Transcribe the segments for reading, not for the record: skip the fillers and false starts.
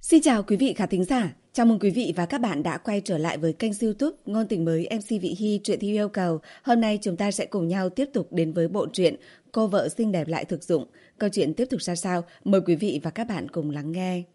Xin chào quý vị khán thính giả, chào mừng quý vị và các bạn đã quay trở lại với kênh YouTube Ngôn tình mới MC Vị Hy truyện theo yêu cầu. Hôm nay chúng ta sẽ cùng nhau tiếp tục đến với bộ truyện Cô vợ xinh đẹp lại thực dụng. Câu chuyện tiếp tục ra sao? Mời quý vị và các bạn cùng lắng nghe.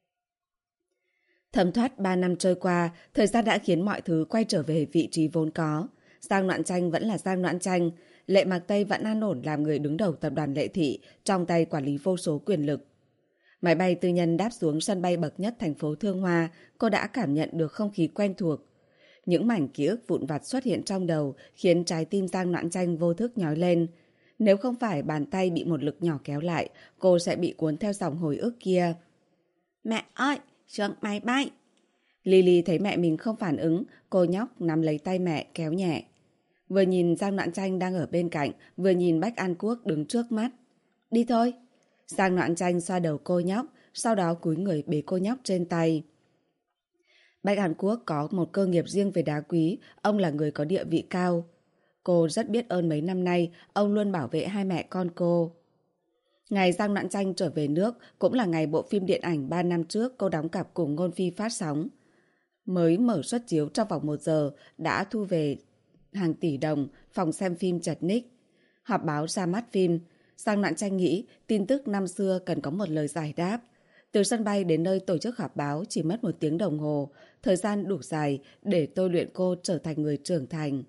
Thấm thoát 3 năm trôi qua, thời gian đã khiến mọi thứ quay trở về vị trí vốn có. Giang Noãn Tranh vẫn là Giang Noãn Tranh, Lệ Mạc Tây vẫn an ổn làm người đứng đầu tập đoàn Lệ Thị, trong tay quản lý vô số quyền lực. Máy bay tư nhân đáp xuống sân bay bậc nhất thành phố Thương Hoa, cô đã cảm nhận được không khí quen thuộc. Những mảnh ký ức vụn vặt xuất hiện trong đầu khiến trái tim Giang Noãn Tranh vô thức nhói lên. Nếu không phải bàn tay bị một lực nhỏ kéo lại, cô sẽ bị cuốn theo dòng hồi ức kia. Mẹ ơi, xuống máy bay! Lily thấy mẹ mình không phản ứng, cô nhóc nắm lấy tay mẹ kéo nhẹ. Vừa nhìn Giang Noãn Tranh đang ở bên cạnh, vừa nhìn Bách An Quốc đứng trước mắt. Đi thôi! Giang Noãn Tranh xoa đầu cô nhóc, sau đó cúi người bế cô nhóc trên tay. Bách Hàn Quốc có một cơ nghiệp riêng về đá quý, ông là người có địa vị cao. Cô rất biết ơn mấy năm nay, ông luôn bảo vệ hai mẹ con cô. Ngày Giang Noãn Tranh trở về nước cũng là ngày bộ phim điện ảnh 3 năm trước cô đóng cặp cùng Ngôn Phi phát sóng. Mới mở suất chiếu trong vòng 1 giờ đã thu về hàng tỷ đồng, phòng xem phim chật ních. Họp báo ra mắt phim, Giang Noãn Tranh nghĩ tin tức năm xưa cần có một lời giải đáp. Từ sân bay đến nơi tổ chức họp báo chỉ mất 1 tiếng đồng hồ, thời gian đủ dài để tôi luyện cô trở thành người trưởng thành.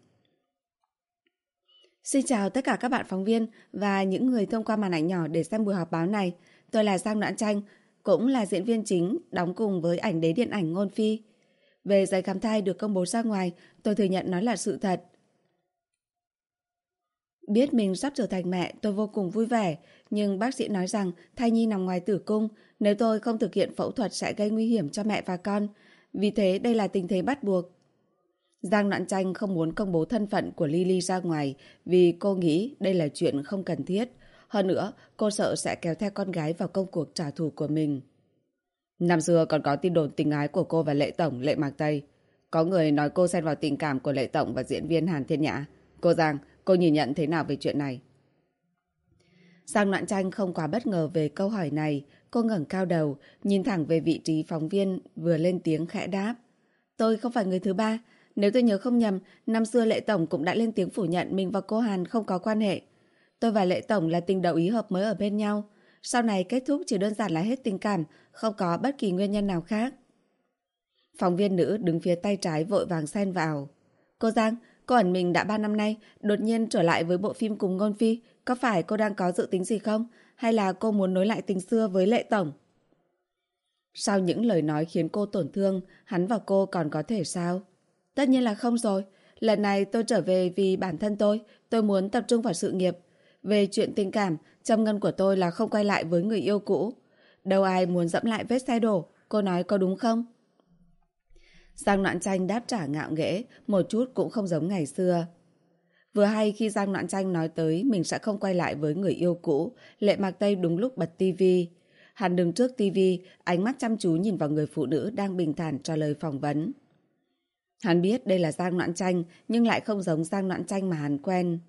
Xin chào tất cả các bạn phóng viên và những người thông qua màn ảnh nhỏ để xem buổi họp báo này. Tôi là Giang Noãn Tranh, cũng là diễn viên chính, đóng cùng với ảnh đế điện ảnh Ngôn Phi. Về giấy khám thai được công bố ra ngoài, tôi thừa nhận nó là sự thật. Biết mình sắp trở thành mẹ, tôi vô cùng vui vẻ, nhưng bác sĩ nói rằng thai nhi nằm ngoài tử cung, nếu tôi không thực hiện phẫu thuật sẽ gây nguy hiểm cho mẹ và con, vì thế đây là tình thế bắt buộc. Giang Noãn Tranh không muốn công bố thân phận của Lily ra ngoài vì cô nghĩ đây là chuyện không cần thiết. Hơn nữa, cô sợ sẽ kéo theo con gái vào công cuộc trả thù của mình. Năm xưa còn có tin đồn tình ái của cô và Lệ Tổng, Lệ Mạc Tây. Có người nói cô xen vào tình cảm của Lệ Tổng và diễn viên Hàn Thiên Nhã. Cô Giang, cô nhìn nhận thế nào về chuyện này? Giang Noãn Tranh không quá bất ngờ về câu hỏi này. Cô ngẩng cao đầu, nhìn thẳng về vị trí phóng viên, vừa lên tiếng khẽ đáp. Tôi không phải người thứ ba. Nếu tôi nhớ không nhầm, năm xưa Lệ Tổng cũng đã lên tiếng phủ nhận mình và cô Hàn không có quan hệ. Tôi và Lệ Tổng là tình đầu ý hợp mới ở bên nhau. Sau này kết thúc chỉ đơn giản là hết tình cảm, không có bất kỳ nguyên nhân nào khác. Phóng viên nữ đứng phía tay trái vội vàng xen vào. Cô Giang, cô ẩn mình đã 3 năm nay, đột nhiên trở lại với bộ phim cùng Ngôn Phi. Có phải cô đang có dự tính gì không? Hay là cô muốn nối lại tình xưa với Lệ Tổng? Sau những lời nói khiến cô tổn thương, hắn và cô còn có thể sao? Tất nhiên là không rồi. Lần này tôi trở về vì bản thân tôi muốn tập trung vào sự nghiệp. Về chuyện tình cảm, châm ngân của tôi là không quay lại với người yêu cũ. Đâu ai muốn dẫm lại vết xe đổ, cô nói có đúng không? Giang Noãn Tranh đáp trả ngạo nghễ, một chút cũng không giống ngày xưa. Vừa hay khi Giang Noãn Tranh nói tới mình sẽ không quay lại với người yêu cũ, Lệ Mạc Tây đúng lúc bật tivi. Hắn đứng trước tivi, ánh mắt chăm chú nhìn vào người phụ nữ đang bình thản trả lời phỏng vấn. Hắn biết đây là Giang Noãn Tranh, nhưng lại không giống Giang Noãn Tranh mà hắn quen.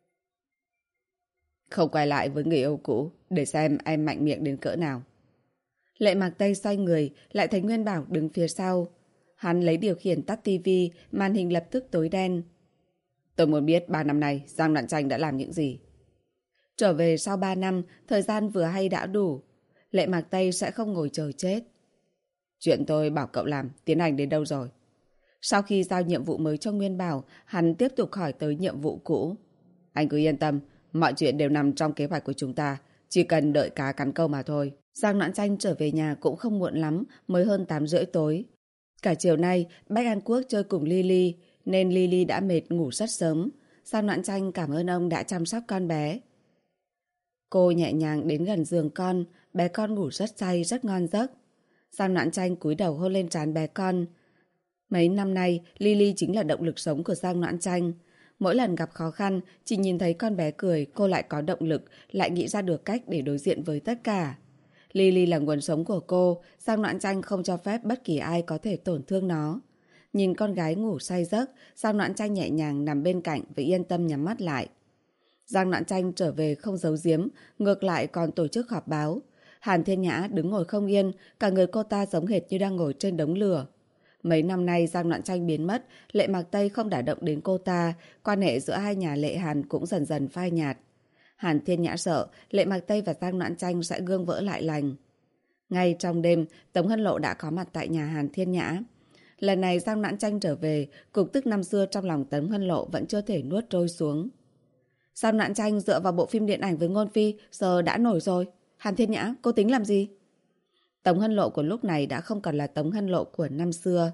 Không quay lại với người yêu cũ, để xem em mạnh miệng đến cỡ nào. Lệ Mạc Tây xoay người, lại thấy Nguyên Bảo đứng phía sau. Hắn lấy điều khiển tắt tivi, màn hình lập tức tối đen. Tôi muốn biết 3 năm nay Giang Noãn Tranh đã làm những gì. Trở về sau 3 năm, thời gian vừa hay đã đủ. Lệ Mạc Tây sẽ không ngồi chờ chết. Chuyện tôi bảo cậu làm, tiến hành đến đâu rồi? Sau khi giao nhiệm vụ mới cho Nguyên Bảo, hắn tiếp tục hỏi tới nhiệm vụ cũ. Anh cứ yên tâm, mọi chuyện đều nằm trong kế hoạch của chúng ta, chỉ cần đợi cá cắn câu mà thôi. Giang Noãn Tranh trở về nhà cũng không muộn lắm, mới hơn 8:30 tối. Cả chiều nay, Bách An Quốc chơi cùng Lily, nên Lily đã mệt ngủ rất sớm. Giang Noãn Tranh cảm ơn ông đã chăm sóc con bé. Cô nhẹ nhàng đến gần giường con, bé con ngủ rất say, rất ngon giấc. Giang Noãn Tranh cúi đầu hôn lên trán bé con. Mấy năm nay, Lily chính là động lực sống của Giang Noãn Tranh. Mỗi lần gặp khó khăn, chỉ nhìn thấy con bé cười, cô lại có động lực, lại nghĩ ra được cách để đối diện với tất cả. Lily là nguồn sống của cô, Giang Noãn Tranh không cho phép bất kỳ ai có thể tổn thương nó. Nhìn con gái ngủ say giấc, Giang Noãn Tranh nhẹ nhàng nằm bên cạnh và yên tâm nhắm mắt lại. Giang Noãn Tranh trở về không giấu giếm, ngược lại còn tổ chức họp báo. Hàn Thiên Nhã đứng ngồi không yên, cả người cô ta giống hệt như đang ngồi trên đống lửa. Mấy năm nay Giang Noãn Tranh biến mất, Lệ Mạc Tây không đả động đến cô ta, quan hệ giữa hai nhà Lệ Hàn cũng dần dần phai nhạt. Hàn Thiên Nhã sợ Lệ Mạc Tây và Giang Noãn Tranh sẽ gương vỡ lại lành. Ngay trong đêm, Tống Hân Lộ đã có mặt tại nhà Hàn Thiên Nhã. Lần này Giang Noãn Tranh trở về, cục tức năm xưa trong lòng Tống Hân Lộ vẫn chưa thể nuốt trôi xuống. Giang Noãn Tranh dựa vào bộ phim điện ảnh với Ngôn Phi, giờ đã nổi rồi. Hàn Thiên Nhã, cô tính làm gì? Tống Hân Lộ của lúc này đã không còn là Tống Hân Lộ của năm xưa.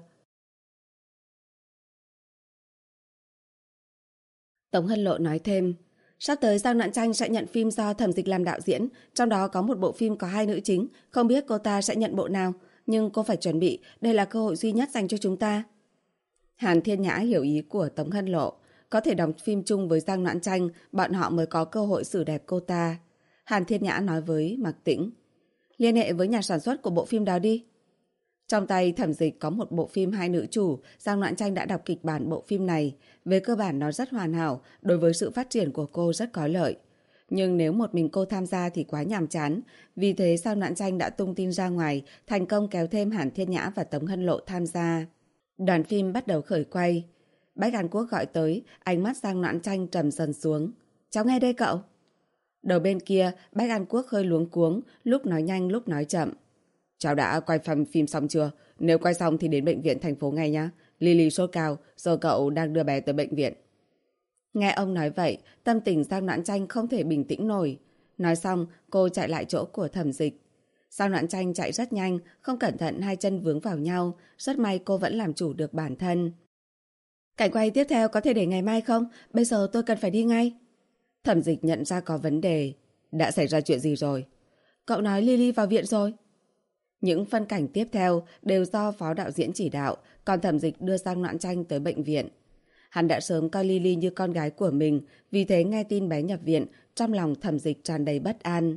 Tống Hân Lộ nói thêm, sắp tới Giang Noãn Tranh sẽ nhận phim do Thẩm Dịch làm đạo diễn, trong đó có một bộ phim có 2 nữ chính, không biết cô ta sẽ nhận bộ nào, nhưng cô phải chuẩn bị, đây là cơ hội duy nhất dành cho chúng ta. Hàn Thiên Nhã hiểu ý của Tống Hân Lộ, có thể đóng phim chung với Giang Noãn Tranh, bọn họ mới có cơ hội xử đẹp cô ta. Hàn Thiên Nhã nói với Mạc Tĩnh, liên hệ với nhà sản xuất của bộ phim đó đi. Trong tay Thẩm Dịch có một bộ phim 2 nữ chủ, Giang Noãn Tranh đã đọc kịch bản bộ phim này. Về cơ bản nó rất hoàn hảo, đối với sự phát triển của cô rất có lợi. Nhưng nếu một mình cô tham gia thì quá nhàm chán. Vì thế Giang Noãn Tranh đã tung tin ra ngoài, thành công kéo thêm Hàn Thiên Nhã và Tống Hân Lộ tham gia. Đoàn phim bắt đầu khởi quay. Bách Hàn Quốc gọi tới, ánh mắt Giang Noãn Tranh trầm dần xuống. Cháu nghe đây cậu. Đầu bên kia, Bách Hàn Quốc hơi luống cuống, lúc nói nhanh lúc nói chậm. Cháu đã quay phim xong chưa? Nếu quay xong thì đến bệnh viện thành phố ngay nhá. Lily sốt cao, giờ cậu đang đưa bé tới bệnh viện. Nghe ông nói vậy, tâm tình Giang Noãn Tranh không thể bình tĩnh nổi. Nói xong, cô chạy lại chỗ của Thẩm Dịch. Giang Noãn Tranh chạy rất nhanh, không cẩn thận hai chân vướng vào nhau. Rất may cô vẫn làm chủ được bản thân. Cảnh quay tiếp theo có thể để ngày mai không? Bây giờ tôi cần phải đi ngay. Thẩm Dịch nhận ra có vấn đề. Đã xảy ra chuyện gì rồi? Cậu nói Lily vào viện rồi. Những phân cảnh tiếp theo đều do phó đạo diễn chỉ đạo, còn Thẩm Dịch đưa Giang Noãn Tranh tới bệnh viện. Hắn đã sớm coi Lily như con gái của mình, vì thế nghe tin bé nhập viện, trong lòng Thẩm Dịch tràn đầy bất an.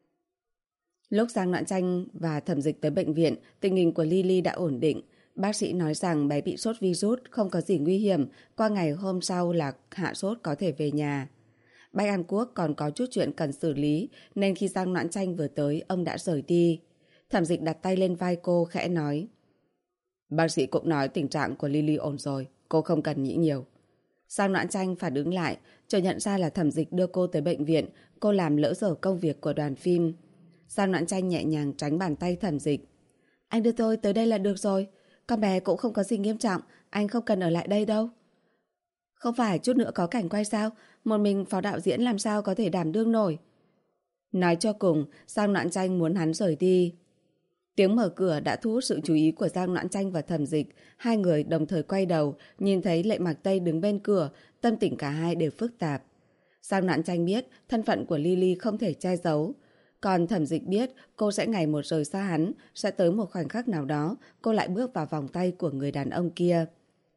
Lúc Giang Noãn Tranh và Thẩm Dịch tới bệnh viện, tình hình của Lily đã ổn định. Bác sĩ nói rằng bé bị sốt virus, không có gì nguy hiểm, qua ngày hôm sau là hạ sốt có thể về nhà. Bách An Quốc còn có chút chuyện cần xử lý, nên khi Giang Noãn Tranh vừa tới, ông đã rời đi. Thẩm Dịch đặt tay lên vai cô khẽ nói, bác sĩ cũng nói tình trạng của Lily ổn rồi, cô không cần nghĩ nhiều. Giang Noãn Tranh phản ứng lại, chợt nhận ra là Thẩm Dịch đưa cô tới bệnh viện, cô làm lỡ dở công việc của đoàn phim. Giang Noãn Tranh nhẹ nhàng tránh bàn tay Thẩm Dịch. Anh đưa tôi tới đây là được rồi, con bé cũng không có gì nghiêm trọng, anh không cần ở lại đây đâu. Không phải chút nữa có cảnh quay sao, một mình phó đạo diễn làm sao có thể đảm đương nổi. Nói cho cùng, Giang Noãn Tranh muốn hắn rời đi. Tiếng mở cửa đã thu hút sự chú ý của Giang Noãn Tranh và Thẩm Dịch. Hai người đồng thời quay đầu, nhìn thấy Lệ Mạc Tây đứng bên cửa, tâm tình cả hai đều phức tạp. Giang Noãn Tranh biết thân phận của Lily không thể che giấu. Còn Thẩm Dịch biết cô sẽ ngày một rời xa hắn, sẽ tới một khoảnh khắc nào đó, cô lại bước vào vòng tay của người đàn ông kia.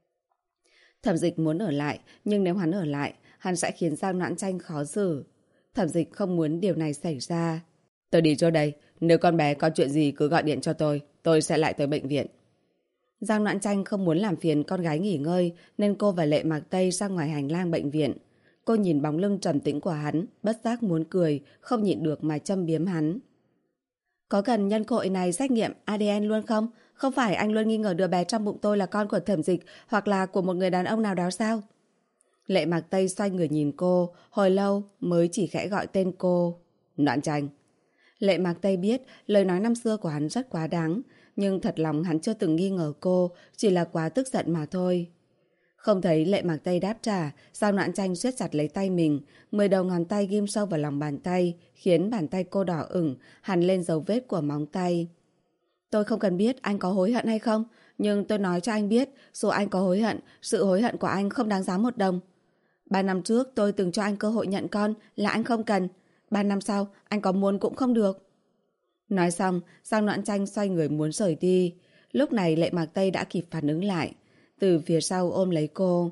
Thẩm Dịch muốn ở lại, nhưng nếu hắn ở lại, hắn sẽ khiến Giang Noãn Tranh khó xử. Thẩm Dịch không muốn điều này xảy ra. Tôi đi cho đây, nếu con bé có chuyện gì cứ gọi điện cho tôi sẽ lại tới bệnh viện. Giang Noãn Tranh không muốn làm phiền con gái nghỉ ngơi, nên cô và Lệ Mạc Tây ra ngoài hành lang bệnh viện. Cô nhìn bóng lưng trầm tĩnh của hắn, bất giác muốn cười, không nhịn được mà châm biếm hắn. Có cần nhân cơ hội này xét nghiệm ADN luôn không? Không phải anh luôn nghi ngờ đứa bé trong bụng tôi là con của Thẩm Dịch hoặc là của một người đàn ông nào đó sao? Lệ Mạc Tây xoay người nhìn cô, hồi lâu mới chỉ khẽ gọi tên cô. Noãn Tranh. Lệ Mạc Tây biết lời nói năm xưa của hắn rất quá đáng, nhưng thật lòng hắn chưa từng nghi ngờ cô, chỉ là quá tức giận mà thôi. Không thấy Lệ Mạc Tây đáp trả, Giang Noãn Tranh siết chặt lấy tay mình, 10 đầu ngón tay ghim sâu vào lòng bàn tay, khiến bàn tay cô đỏ ửng, hằn lên dấu vết của móng tay. Tôi không cần biết anh có hối hận hay không, nhưng tôi nói cho anh biết, dù anh có hối hận, sự hối hận của anh không đáng giá 1 đồng. 3 năm trước tôi từng cho anh cơ hội nhận con là anh không cần. 3 năm sau anh có muốn cũng không được. Nói xong, Giang Noãn Tranh xoay người muốn rời đi. Lúc này Lệ Mạc Tây đã kịp phản ứng lại, từ phía sau ôm lấy cô.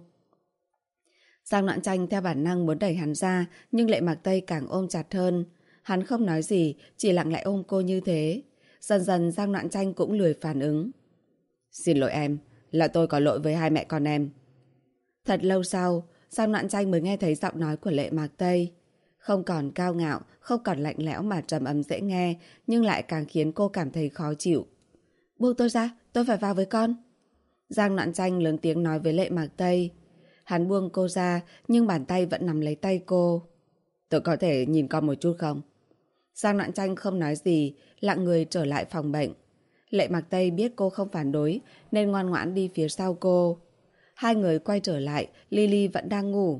Giang Noãn Tranh theo bản năng muốn đẩy hắn ra, nhưng Lệ Mạc Tây càng ôm chặt hơn. Hắn không nói gì, chỉ lặng lẽ ôm cô như thế. Dần dần Giang Noãn Tranh cũng lười phản ứng. Xin lỗi em, là tôi có lỗi với hai mẹ con em. Thật lâu sau, Giang Noãn Tranh mới nghe thấy giọng nói của Lệ Mạc Tây. Không còn cao ngạo, không còn lạnh lẽo mà trầm ấm dễ nghe, nhưng lại càng khiến cô cảm thấy khó chịu. Buông tôi ra, tôi phải vào với con. Giang Noãn Tranh lớn tiếng nói với Lệ Mạc Tây. Hắn buông cô ra, nhưng bàn tay vẫn nắm lấy tay cô. Tôi có thể nhìn con một chút không? Giang Noãn Tranh không nói gì, lặng người trở lại phòng bệnh. Lệ Mạc Tây biết cô không phản đối, nên ngoan ngoãn đi phía sau cô. Hai người quay trở lại, Lily vẫn đang ngủ.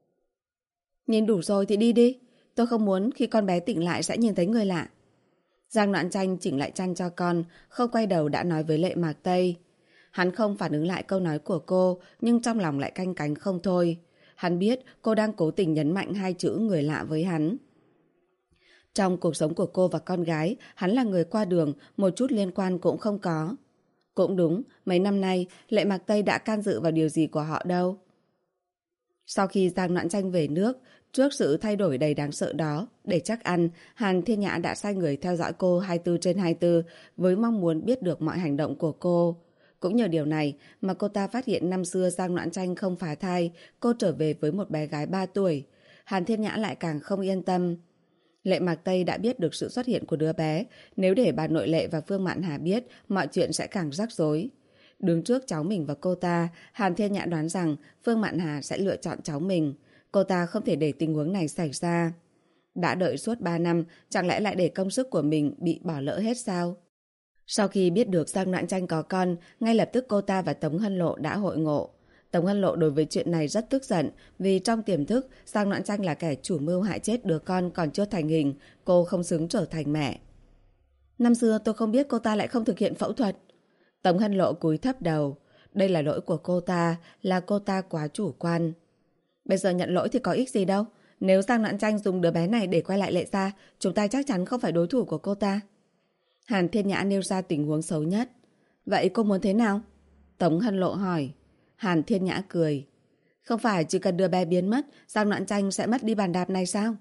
Nhìn đủ rồi thì đi đi. Tôi không muốn khi con bé tỉnh lại sẽ nhìn thấy người lạ. Giang Noãn Tranh chỉnh lại chăn cho con, không quay đầu đã nói với Lệ Mạc Tây. Hắn không phản ứng lại câu nói của cô, nhưng trong lòng lại canh cánh không thôi. Hắn biết cô đang cố tình nhấn mạnh hai chữ người lạ với hắn. Trong cuộc sống của cô và con gái, hắn là người qua đường, một chút liên quan cũng không có. Cũng đúng, mấy năm nay, Lệ Mạc Tây đã can dự vào điều gì của họ đâu. Sau khi Giang Noãn Tranh về nước, trước sự thay đổi đầy đáng sợ đó, để chắc ăn, Hàn Thiên Nhã đã sai người theo dõi cô 24/24 với mong muốn biết được mọi hành động của cô. Cũng nhờ điều này mà cô ta phát hiện năm xưa Giang Noãn Tranh không phá thai, cô trở về với một bé gái 3 tuổi. Hàn Thiên Nhã lại càng không yên tâm. Lệ Mạc Tây đã biết được sự xuất hiện của đứa bé, nếu để bà nội Lệ và Phương Mạn Hà biết, mọi chuyện sẽ càng rắc rối. Đứng trước cháu mình và cô ta, Hàn Thiên Nhã đoán rằng Phương Mạn Hà sẽ lựa chọn cháu mình. Cô ta không thể để tình huống này xảy ra. Đã đợi suốt 3 năm, chẳng lẽ lại để công sức của mình bị bỏ lỡ hết sao? Sau khi biết được Giang Noãn Tranh có con, ngay lập tức cô ta và Tống Hân Lộ đã hội ngộ. Tống Hân Lộ đối với chuyện này rất tức giận, vì trong tiềm thức Giang Noãn Tranh là kẻ chủ mưu hại chết đứa con còn chưa thành hình, cô không xứng trở thành mẹ. Năm xưa tôi không biết cô ta lại không thực hiện phẫu thuật. Tống Hân Lộ cúi thấp đầu. Đây là lỗi của cô ta, là cô ta quá chủ quan. Bây giờ nhận lỗi thì có ích gì đâu. Nếu Giang Noãn Tranh dùng đứa bé này để quay lại Lệ gia, chúng ta chắc chắn không phải đối thủ của cô ta. Hàn Thiên Nhã nêu ra tình huống xấu nhất. Vậy cô muốn thế nào? Tống Hân Lộ hỏi. Hàn Thiên Nhã cười. Không phải chỉ cần đứa bé biến mất, Giang Noãn Tranh sẽ mất đi bàn đạp này sao?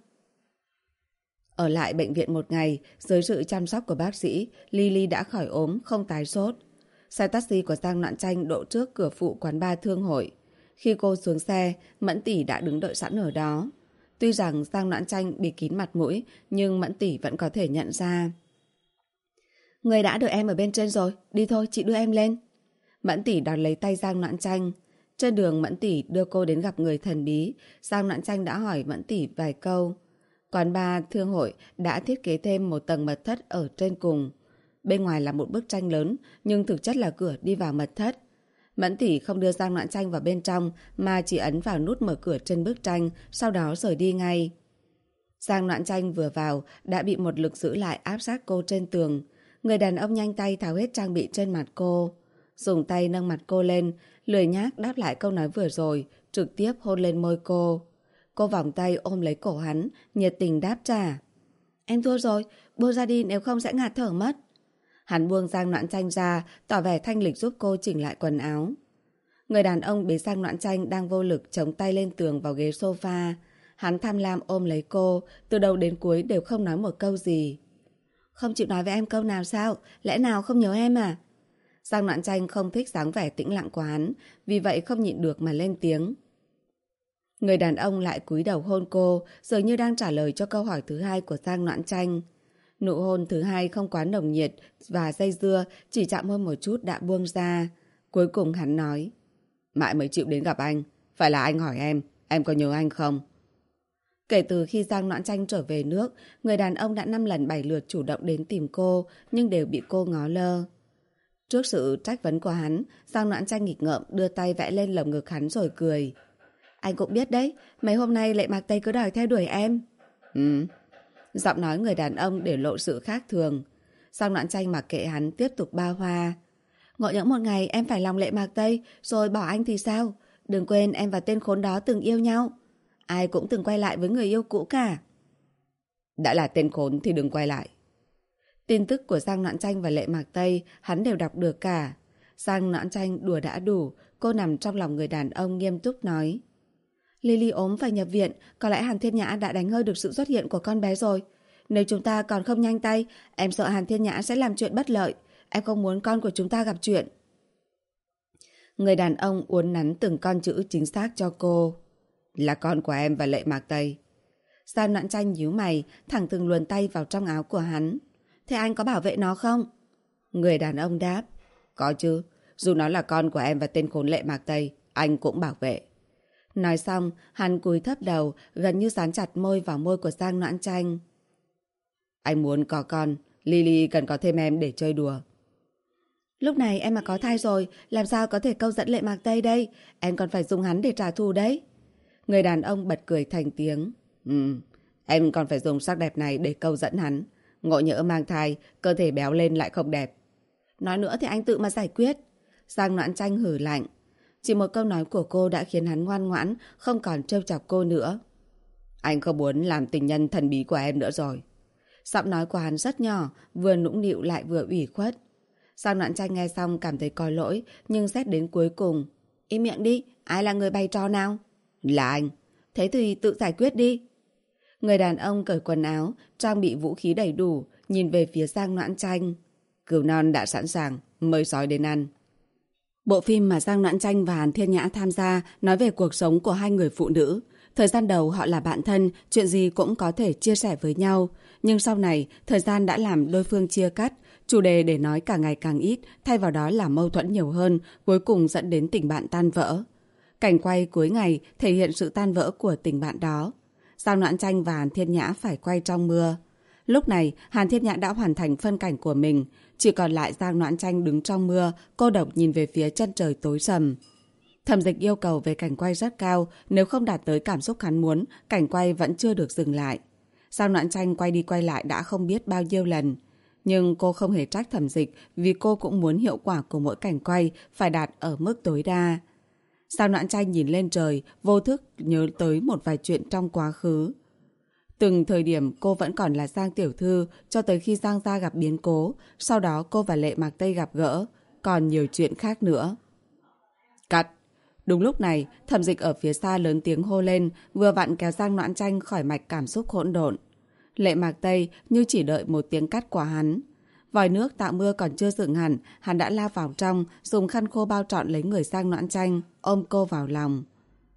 Ở lại bệnh viện một ngày, dưới sự chăm sóc của bác sĩ, Lily đã khỏi ốm, không tái sốt. Xe taxi của Giang Noãn Tranh đỗ trước cửa phụ quán bar Thương Hội. Khi cô xuống xe, Mẫn Tỷ đã đứng đợi sẵn ở đó. Tuy rằng Giang Noãn Tranh bịt kín mặt mũi, nhưng Mẫn Tỷ vẫn có thể nhận ra. Người đã đợi em ở bên trên rồi, đi thôi chị đưa em lên. Mẫn Tỷ đón lấy tay Giang Noãn Tranh. Trên đường Mẫn Tỷ đưa cô đến gặp người thần bí, Giang Noãn Tranh đã hỏi Mẫn Tỷ vài câu. Quán bar Thương Hội đã thiết kế thêm một tầng mật thất ở trên cùng. Bên ngoài là một bức tranh lớn, nhưng thực chất là cửa đi vào mật thất. Mẫn Tỷ không đưa Giang Noãn Tranh vào bên trong, mà chỉ ấn vào nút mở cửa trên bức tranh, sau đó rời đi ngay. Giang Noãn Tranh vừa vào, đã bị một lực giữ lại áp sát cô trên tường. Người đàn ông nhanh tay tháo hết trang bị trên mặt cô. Dùng tay nâng mặt cô lên, lười nhác đáp lại câu nói vừa rồi, trực tiếp hôn lên môi cô. Cô vòng tay ôm lấy cổ hắn, nhiệt tình đáp trả. Em thua rồi, buông ra đi nếu không sẽ ngạt thở mất. Hắn buông Giang Noãn Tranh ra, tỏ vẻ thanh lịch giúp cô chỉnh lại quần áo. Người đàn ông bế Giang Noãn Tranh đang vô lực chống tay lên tường vào ghế sofa. Hắn tham lam ôm lấy cô, từ đầu đến cuối đều không nói một câu gì. Không chịu nói với em câu nào sao? Lẽ nào không nhớ em à? Giang Noãn Tranh không thích dáng vẻ tĩnh lặng của hắn, vì vậy không nhịn được mà lên tiếng. Người đàn ông lại cúi đầu hôn cô, dường như đang trả lời cho câu hỏi thứ hai của Giang Noãn Tranh. Nụ hôn thứ hai không quá nồng nhiệt và dây dưa, chỉ chạm môi một chút đã buông ra. Cuối cùng hắn nói, mãi mới chịu đến gặp anh, phải là anh hỏi em có nhớ anh không? Kể từ khi Giang Noãn Tranh trở về nước, người đàn ông đã 5 lần 7 lượt chủ động đến tìm cô, nhưng đều bị cô ngó lơ. Trước sự trách vấn của hắn, Giang Noãn Tranh nghịch ngợm đưa tay vẽ lên lồng ngực hắn rồi cười. Anh cũng biết đấy, mấy hôm nay Lệ Mạc Tây cứ đòi theo đuổi em. Giọng nói người đàn ông để lộ sự khác thường. Giang Noãn Tranh mặc kệ hắn tiếp tục ba hoa. Ngộ nhỡ một ngày em phải lòng Lệ Mạc Tây rồi bỏ anh thì sao? Đừng quên em và tên khốn đó từng yêu nhau. Ai cũng từng quay lại với người yêu cũ cả. Đã là tên khốn thì đừng quay lại. Tin tức của Giang Noãn Tranh và Lệ Mạc Tây hắn đều đọc được cả. Giang Noãn Tranh đùa đã đủ, cô nằm trong lòng người đàn ông nghiêm túc nói. Lily ốm phải nhập viện, có lẽ Hàn Thiên Nhã đã đánh hơi được sự xuất hiện của con bé rồi. Nếu chúng ta còn không nhanh tay, em sợ Hàn Thiên Nhã sẽ làm chuyện bất lợi. Em không muốn con của chúng ta gặp chuyện. Người đàn ông uốn nắn từng con chữ chính xác cho cô. Là con của em và Lệ Mạc Tây. Giang Noãn Tranh nhíu mày, thẳng thừng luồn tay vào trong áo của hắn. Thế anh có bảo vệ nó không? Người đàn ông đáp. Có chứ, dù nó là con của em và tên khốn Lệ Mạc Tây, anh cũng bảo vệ. Nói xong, hắn cúi thấp đầu, gần như dán chặt môi vào môi của Giang Noãn Tranh. Anh muốn có con, Lily cần có thêm em để chơi đùa. Lúc này em mà có thai rồi, làm sao có thể câu dẫn Lệ Mạc Tây đây? Em còn phải dùng hắn để trả thù đấy. Người đàn ông bật cười thành tiếng. Em còn phải dùng sắc đẹp này để câu dẫn hắn. Ngộ nhỡ mang thai, cơ thể béo lên lại không đẹp. Nói nữa thì anh tự mà giải quyết. Giang Noãn Tranh hử lạnh. Chỉ một câu nói của cô đã khiến hắn ngoan ngoãn, không còn trêu chọc cô nữa. Anh không muốn làm tình nhân thần bí của em nữa rồi. Giọng nói của hắn rất nhỏ, vừa nũng nịu lại vừa ủy khuất. Giang Noãn Tranh nghe xong cảm thấy có lỗi, nhưng xét đến cuối cùng. Im miệng đi, ai là người bày trò nào? Là anh. Thế thì tự giải quyết đi. Người đàn ông cởi quần áo, trang bị vũ khí đầy đủ, nhìn về phía Giang Noãn Tranh. Cừu non đã sẵn sàng, mời sói đến ăn. Bộ phim mà Giang Noãn Tranh và Hàn Thiên Nhã tham gia nói về cuộc sống của hai người phụ nữ. Thời gian đầu họ là bạn thân, chuyện gì cũng có thể chia sẻ với nhau. Nhưng sau này, thời gian đã làm đôi phương chia cắt. Chủ đề để nói càng ngày càng ít, thay vào đó là mâu thuẫn nhiều hơn, cuối cùng dẫn đến tình bạn tan vỡ. Cảnh quay cuối ngày thể hiện sự tan vỡ của tình bạn đó. Giang Noãn Tranh và Hàn Thiên Nhã phải quay trong mưa. Lúc này, Hàn Thiên Nhã đã hoàn thành phân cảnh của mình. Chỉ còn lại Giang Noãn Tranh đứng trong mưa, cô độc nhìn về phía chân trời tối sầm. Thẩm Dịch yêu cầu về cảnh quay rất cao, nếu không đạt tới cảm xúc hắn muốn, cảnh quay vẫn chưa được dừng lại. Giang Noãn Tranh quay đi quay lại đã không biết bao nhiêu lần. Nhưng cô không hề trách Thẩm Dịch vì cô cũng muốn hiệu quả của mỗi cảnh quay phải đạt ở mức tối đa. Giang Noãn Tranh nhìn lên trời, vô thức nhớ tới một vài chuyện trong quá khứ. Từng thời điểm cô vẫn còn là Giang tiểu thư cho tới khi Giang gia gặp biến cố, sau đó cô và Lệ Mạc Tây gặp gỡ, còn nhiều chuyện khác nữa. Cắt! Đúng lúc này, Thẩm Dịch ở phía xa lớn tiếng hô lên, vừa vặn kéo Giang Noãn Tranh khỏi mạch cảm xúc hỗn độn. Lệ Mạc Tây như chỉ đợi một tiếng cắt của hắn. Vòi nước tạo mưa còn chưa dựng hẳn, hắn đã lao vào trong, dùng khăn khô bao trọn lấy người Giang Noãn Tranh, ôm cô vào lòng.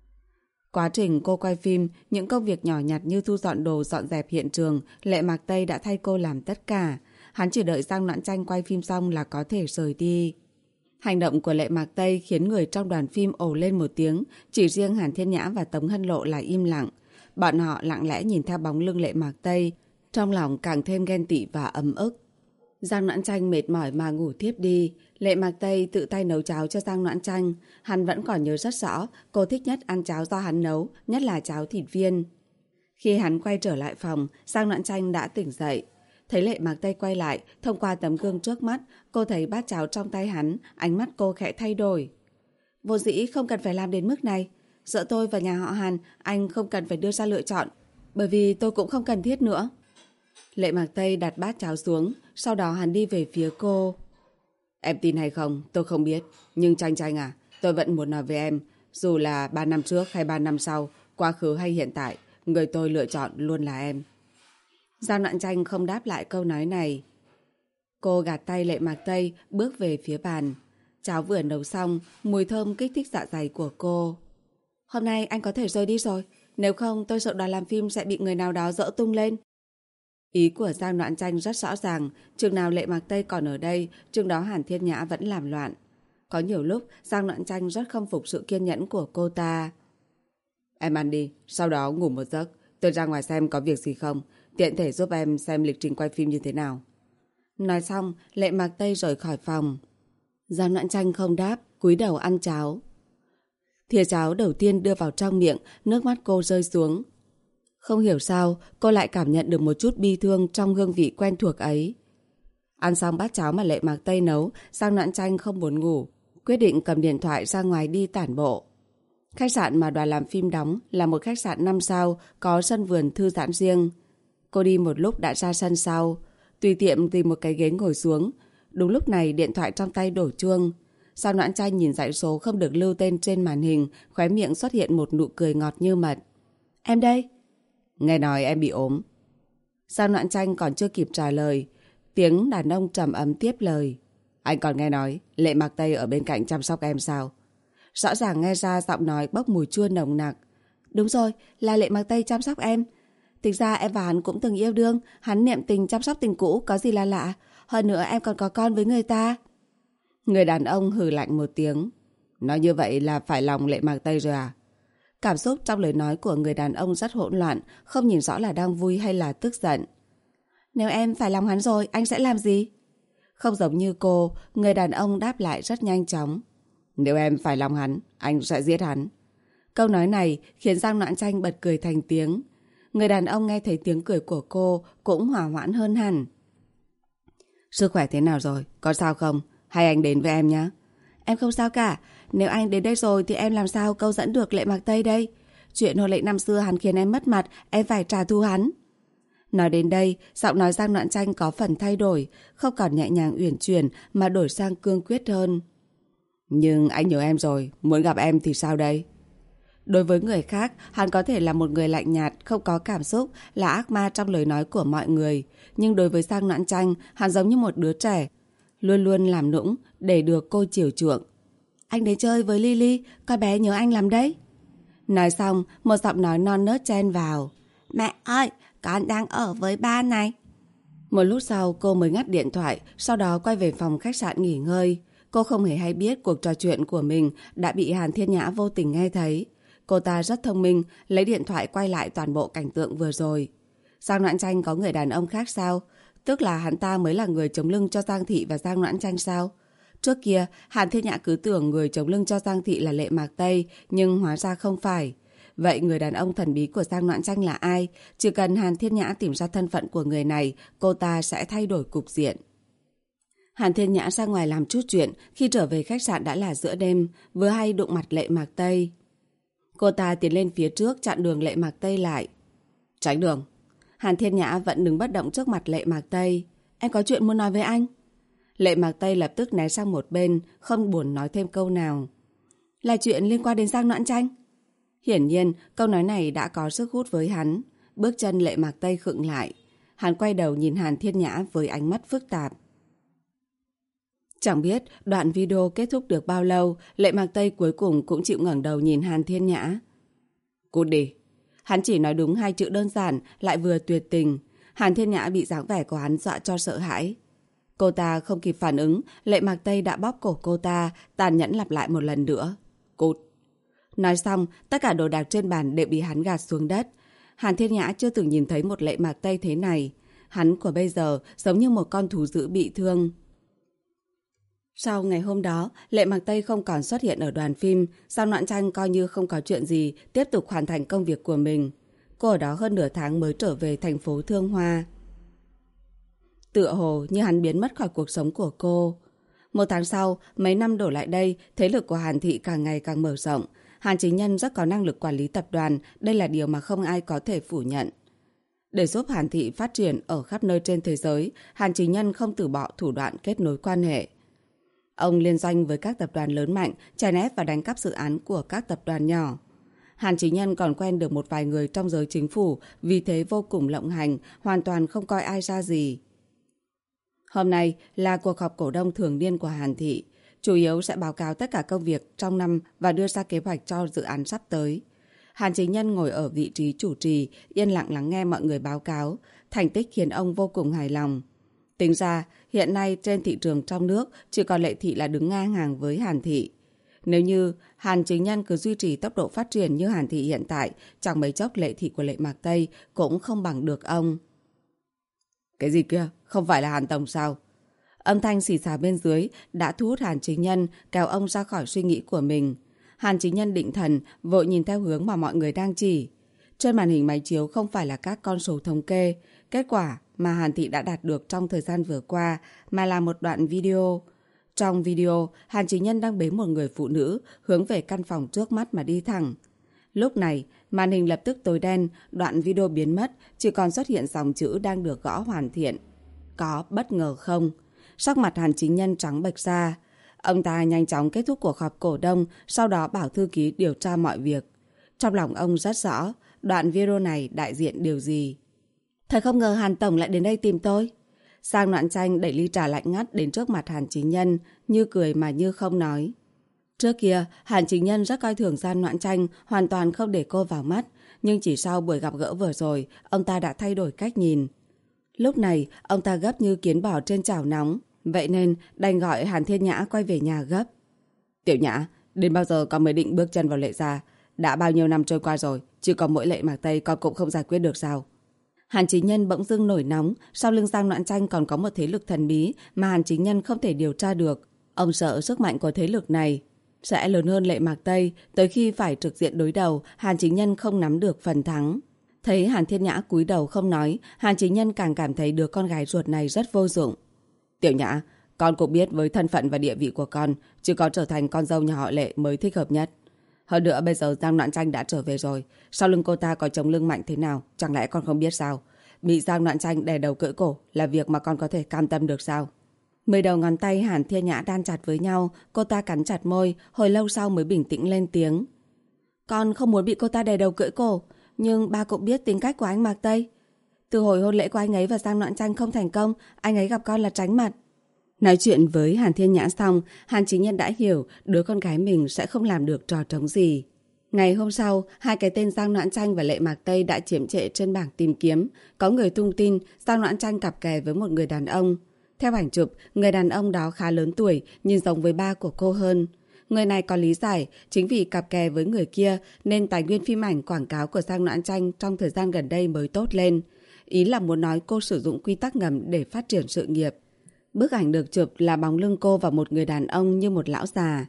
Quá trình cô quay phim, những công việc nhỏ nhặt như thu dọn đồ, dọn dẹp hiện trường, Lệ Mạc Tây đã thay cô làm tất cả. Hắn chỉ đợi Giang Noãn Tranh quay phim xong là có thể rời đi. Hành động của Lệ Mạc Tây khiến người trong đoàn phim ồ lên một tiếng, chỉ riêng Hàn Thiên Nhã và Tống Hân Lộ là im lặng. Bọn họ lặng lẽ nhìn theo bóng lưng Lệ Mạc Tây, trong lòng càng thêm ghen tị và ấm ức. Giang Noãn Tranh mệt mỏi mà ngủ thiếp đi. Lệ Mạc Tây tự tay nấu cháo cho Giang Noãn Tranh. Hắn vẫn còn nhớ rất rõ, cô thích nhất ăn cháo do hắn nấu, nhất là cháo thịt viên. Khi hắn quay trở lại phòng, Giang Noãn Tranh đã tỉnh dậy. Thấy Lệ Mạc Tây quay lại, thông qua tấm gương trước mắt, cô thấy bát cháo trong tay hắn, ánh mắt cô khẽ thay đổi. Vô dĩ không cần phải làm đến mức này. Giữa tôi và nhà họ Hàn, anh không cần phải đưa ra lựa chọn, bởi vì tôi cũng không cần thiết nữa. Lệ Mạc Tây đặt bát cháo xuống, sau đó hắn đi về phía cô. Em tin hay không, tôi không biết. Nhưng Tranh Tranh à, tôi vẫn muốn nói với em, dù là 3 năm trước hay 3 năm sau, quá khứ hay hiện tại, người tôi lựa chọn luôn là em. Giang Noãn Tranh không đáp lại câu nói này. Cô gạt tay Lệ Mạc Tây, bước về phía bàn. Cháo vừa nấu xong, mùi thơm kích thích dạ dày của cô. Hôm nay anh có thể rời đi rồi, nếu không tôi sợ đoàn làm phim sẽ bị người nào đó dỡ tung lên. Ý của Giang Noãn Tranh rất rõ ràng, chừng nào Lệ Mạc Tây còn ở đây, chừng đó Hàn Thiên Nhã vẫn làm loạn. Có nhiều lúc Giang Noãn Tranh rất khâm phục sự kiên nhẫn của cô ta. Em ăn đi, sau đó ngủ một giấc, tôi ra ngoài xem có việc gì không, tiện thể giúp em xem lịch trình quay phim như thế nào. Nói xong, Lệ Mạc Tây rời khỏi phòng. Giang Noãn Tranh không đáp, cúi đầu ăn cháo. Thìa cháo đầu tiên đưa vào trong miệng, nước mắt cô rơi xuống. Không hiểu sao, cô lại cảm nhận được một chút bi thương trong hương vị quen thuộc ấy. Ăn xong bát cháo mà Lệ Mạc Tây nấu, Giang Noãn Tranh không muốn ngủ, quyết định cầm điện thoại ra ngoài đi tản bộ. Khách sạn mà đoàn làm phim đóng là một khách sạn 5 sao, có sân vườn thư giãn riêng. Cô đi một lúc đã ra sân sau, tùy tiện tìm một cái ghế ngồi xuống. Đúng lúc này điện thoại trong tay đổ chuông. Giang Noãn Tranh nhìn dãy số không được lưu tên trên màn hình, khóe miệng xuất hiện một nụ cười ngọt như mật. Em đây. Nghe nói em bị ốm. Giang Noãn Tranh còn chưa kịp trả lời, tiếng đàn ông trầm ấm tiếp lời. Anh còn nghe nói Lệ Mạc Tây ở bên cạnh chăm sóc em sao? Rõ ràng nghe ra giọng nói bốc mùi chua nồng nặc. Đúng rồi, là Lệ Mạc Tây chăm sóc em. Thực ra em và hắn cũng từng yêu đương, hắn niệm tình chăm sóc tình cũ có gì là lạ. Hơn nữa em còn có con với người ta. Người đàn ông hừ lạnh một tiếng. Nói như vậy là phải lòng Lệ Mạc Tây rồi à? Cảm xúc trong lời nói của người đàn ông rất hỗn loạn, không nhìn rõ là đang vui hay là tức giận. Nếu em phải lòng hắn rồi, anh sẽ làm gì? Không giống như cô, người đàn ông đáp lại rất nhanh chóng. Nếu em phải lòng hắn, anh sẽ giết hắn. Câu nói này khiến Giang Noãn Tranh bật cười thành tiếng. Người đàn ông nghe thấy tiếng cười của cô cũng hòa hoãn hơn hẳn. Sức khỏe thế nào rồi? Có sao không? Hay anh đến với em nhé? Em không sao cả. Nếu anh đến đây rồi thì em làm sao câu dẫn được Lệ Mạc Tây đây? Chuyện hồi lệ năm xưa hắn khiến em mất mặt, em phải trả thù hắn. Nói đến đây, giọng nói Giang Noãn Tranh có phần thay đổi, không còn nhẹ nhàng uyển chuyển mà đổi sang cương quyết hơn. Nhưng anh nhớ em rồi, muốn gặp em thì sao đây? Đối với người khác, hắn có thể là một người lạnh nhạt, không có cảm xúc, là ác ma trong lời nói của mọi người. Nhưng đối với Giang Noãn Tranh, hắn giống như một đứa trẻ, luôn luôn làm nũng để được cô chiều chuộng. Anh đến chơi với Lily, con bé nhớ anh lắm đấy. Nói xong, một giọng nói non nớt chen vào. Mẹ ơi, con đang ở với ba này. Một lúc sau cô mới ngắt điện thoại, sau đó quay về phòng khách sạn nghỉ ngơi. Cô không hề hay biết cuộc trò chuyện của mình đã bị Hàn Thiên Nhã vô tình nghe thấy. Cô ta rất thông minh, lấy điện thoại quay lại toàn bộ cảnh tượng vừa rồi. Giang Noãn Tranh có người đàn ông khác sao? Tức là hắn ta mới là người chống lưng cho Giang Thị và Giang Noãn Tranh sao? Trước kia, Hàn Thiên Nhã cứ tưởng người chống lưng cho Giang Thị là Lệ Mạc Tây, nhưng hóa ra không phải. Vậy người đàn ông thần bí của Giang Noãn Tranh là ai? Chỉ cần Hàn Thiên Nhã tìm ra thân phận của người này, cô ta sẽ thay đổi cục diện. Hàn Thiên Nhã ra ngoài làm chút chuyện, khi trở về khách sạn đã là giữa đêm, vừa hay đụng mặt Lệ Mạc Tây. Cô ta tiến lên phía trước chặn đường Lệ Mạc Tây lại. Tránh đường. Hàn Thiên Nhã vẫn đứng bất động trước mặt Lệ Mạc Tây. Em có chuyện muốn nói với anh. Lệ Mạc Tây lập tức né sang một bên, không buồn nói thêm câu nào. Là chuyện liên quan đến Giang Noãn Tranh. Hiển nhiên, câu nói này đã có sức hút với hắn. Bước chân Lệ Mạc Tây khựng lại. Hắn quay đầu nhìn Hàn Thiên Nhã với ánh mắt phức tạp. Chẳng biết đoạn video kết thúc được bao lâu, Lệ Mạc Tây cuối cùng cũng chịu ngẩng đầu nhìn Hàn Thiên Nhã. Cút đi. Hắn chỉ nói đúng hai chữ đơn giản, lại vừa tuyệt tình. Hàn Thiên Nhã bị dáng vẻ của hắn dọa cho sợ hãi. Cô ta không kịp phản ứng, Lệ Mạc Tây đã bóp cổ cô ta, tàn nhẫn lặp lại một lần nữa. Cút. Nói xong, tất cả đồ đạc trên bàn đều bị hắn gạt xuống đất. Hàn Thiên Nhã chưa từng nhìn thấy một Lệ Mạc Tây thế này. Hắn của bây giờ giống như một con thú dữ bị thương. Sau ngày hôm đó, Lệ Mạc Tây không còn xuất hiện ở đoàn phim. Giang Noãn Tranh coi như không có chuyện gì, tiếp tục hoàn thành công việc của mình. Cô ở đó hơn nửa tháng mới trở về thành phố Thương Hoa. Tựa hồ như hắn biến mất khỏi cuộc sống của cô. Một tháng sau, mấy năm đổ lại đây, thế lực của Hàn Thị càng ngày càng mở rộng. Hàn Chính Nhân rất có năng lực quản lý tập đoàn, đây là điều mà không ai có thể phủ nhận. Để giúp Hàn Thị phát triển ở khắp nơi trên thế giới, Hàn Chính Nhân không từ bỏ thủ đoạn kết nối quan hệ. Ông liên doanh với các tập đoàn lớn mạnh, chèn ép và đánh cắp dự án của các tập đoàn nhỏ. Hàn Chính Nhân còn quen được một vài người trong giới chính phủ, vì thế vô cùng lộng hành, hoàn toàn không coi ai ra gì. Hôm nay là cuộc họp cổ đông thường niên của Hàn Thị, chủ yếu sẽ báo cáo tất cả công việc trong năm và đưa ra kế hoạch cho dự án sắp tới. Hàn Chính Nhân ngồi ở vị trí chủ trì, yên lặng lắng nghe mọi người báo cáo, thành tích khiến ông vô cùng hài lòng. Tính ra, hiện nay trên thị trường trong nước chỉ còn Lệ Thị là đứng ngang hàng với Hàn Thị. Nếu như Hàn Chính Nhân cứ duy trì tốc độ phát triển như Hàn Thị hiện tại, chẳng mấy chốc Lệ Thị của Lệ Mạc Tây cũng không bằng được ông. Cái gì kia? Không phải là Hàn Tổng sao? Âm thanh xì xào bên dưới đã thu hút Hàn Chính Nhân, kéo ông ra khỏi suy nghĩ của mình. Hàn Chính Nhân định thần, vội nhìn theo hướng mà mọi người đang chỉ. Trên màn hình máy chiếu không phải là các con số thống kê, kết quả mà Hàn Thị đã đạt được trong thời gian vừa qua, mà là một đoạn video. Trong video, Hàn Chính Nhân đang bế một người phụ nữ hướng về căn phòng trước mắt mà đi thẳng. Lúc này, màn hình lập tức tối đen, đoạn video biến mất, chỉ còn xuất hiện dòng chữ đang được gõ hoàn thiện. Có bất ngờ không? Sắc mặt Hàn Chính Nhân trắng bệch ra. Ông ta nhanh chóng kết thúc cuộc họp cổ đông, sau đó bảo thư ký điều tra mọi việc. Trong lòng ông rất rõ, đoạn video này đại diện điều gì. Thật không ngờ Hàn Tổng lại đến đây tìm tôi. Giang Noãn Tranh đẩy ly trà lạnh ngắt đến trước mặt Hàn Chính Nhân, như cười mà như không nói. Trước kia, Hàn Chính Nhân rất coi thường Giang Noãn Tranh, hoàn toàn không để cô vào mắt. nhưng chỉ sau buổi gặp gỡ vừa rồi, ông ta đã thay đổi cách nhìn. Lúc này, ông ta gấp như kiến bò trên chảo nóng, vậy nên đành gọi Hàn Thiên Nhã quay về nhà gấp. Tiểu Nhã, đến bao giờ con mới định bước chân vào Lệ gia? Đã bao nhiêu năm trôi qua rồi, chỉ có mỗi Lệ Mạc Tây con cũng không giải quyết được sao? Hàn Chính Nhân bỗng dưng nổi nóng, sau lưng Giang Noãn Tranh còn có một thế lực thần bí mà Hàn Chính Nhân không thể điều tra được. Ông sợ sức mạnh của thế lực này sẽ lớn hơn Lệ Mạc Tây, tới khi phải trực diện đối đầu, Hàn Chính Nhân không nắm được phần thắng. Thấy Hàn Thiên Nhã cúi đầu không nói, Hàn Chính Nhân càng cảm thấy đứa con gái ruột này rất vô dụng. Tiểu Nhã, con cũng biết với thân phận và địa vị của con, chỉ có trở thành con dâu nhà họ Lệ mới thích hợp nhất. Hơn nữa bây giờ Giang Noãn Tranh đã trở về rồi, sau lưng cô ta có chống lưng mạnh thế nào, chẳng lẽ con không biết sao? Bị Giang Noãn Tranh đè đầu cưỡi cổ là việc mà con có thể cam tâm được sao? 10 đầu ngón tay Hàn Thiên Nhã đan chặt với nhau, cô ta cắn chặt môi, hồi lâu sau mới bình tĩnh lên tiếng. Con không muốn bị cô ta đè đầu cưỡi cổ, nhưng ba cũng biết tính cách của anh Mạc Tây. Từ hồi hôn lễ của anh ấy và Giang Noãn Tranh không thành công, anh ấy gặp con là tránh mặt. Nói chuyện với Hàn Thiên Nhã xong, Hàn Chính Nhân đã hiểu đứa con gái mình sẽ không làm được trò trống gì. Ngày hôm sau, hai cái tên Giang Noãn Tranh và Lệ Mạc Tây đã chiếm trệ trên bảng tìm kiếm. Có người tung tin Giang Noãn Tranh cặp kè với một người đàn ông. Theo ảnh chụp, người đàn ông đó khá lớn tuổi, nhìn giống với ba của cô hơn. Người này có lý giải, chính vì cặp kè với người kia nên tài nguyên phim ảnh quảng cáo của Giang Noãn Tranh trong thời gian gần đây mới tốt lên. Ý là muốn nói cô sử dụng quy tắc ngầm để phát triển sự nghiệp. Bức ảnh được chụp là bóng lưng cô và một người đàn ông như một lão già.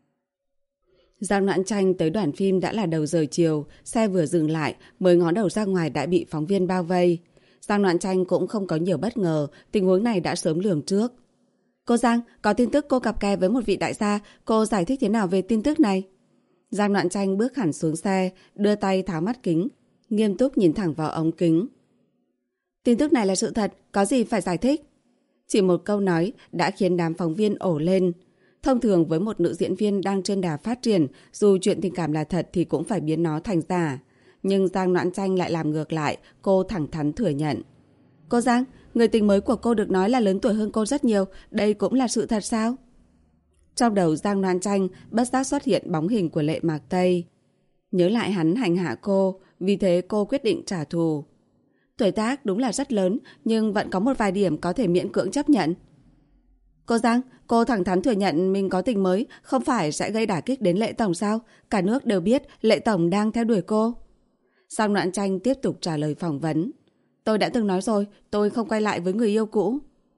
Giang Noãn Tranh tới đoàn phim đã là đầu giờ chiều, xe vừa dừng lại, mới ngó đầu ra ngoài đã bị phóng viên bao vây. Giang Noãn Tranh cũng không có nhiều bất ngờ, tình huống này đã sớm lường trước. Cô Giang, có tin tức cô cặp kè với một vị đại gia, cô giải thích thế nào về tin tức này? Giang Noãn Tranh bước hẳn xuống xe, đưa tay tháo mắt kính, nghiêm túc nhìn thẳng vào ống kính. Tin tức này là sự thật, có gì phải giải thích? Chỉ một câu nói đã khiến đám phóng viên ổ lên. Thông thường với một nữ diễn viên đang trên đà phát triển, dù chuyện tình cảm là thật thì cũng phải biến nó thành giả. Nhưng Giang Noãn Tranh lại làm ngược lại, cô thẳng thắn thừa nhận. Cô Giang, người tình mới của cô được nói là lớn tuổi hơn cô rất nhiều, đây cũng là sự thật sao? Trong đầu Giang Noãn Tranh bất giác xuất hiện bóng hình của Lệ Mạc Tây. Nhớ lại hắn hành hạ cô, vì thế cô quyết định trả thù. Tuổi tác đúng là rất lớn, nhưng vẫn có một vài điểm có thể miễn cưỡng chấp nhận. Cô Giang, cô thẳng thắn thừa nhận mình có tình mới, không phải sẽ gây đả kích đến Lệ Tổng sao? Cả nước đều biết Lệ Tổng đang theo đuổi cô. Giang Noãn Tranh tiếp tục trả lời phỏng vấn. Tôi đã từng nói rồi, tôi không quay lại với người yêu cũ.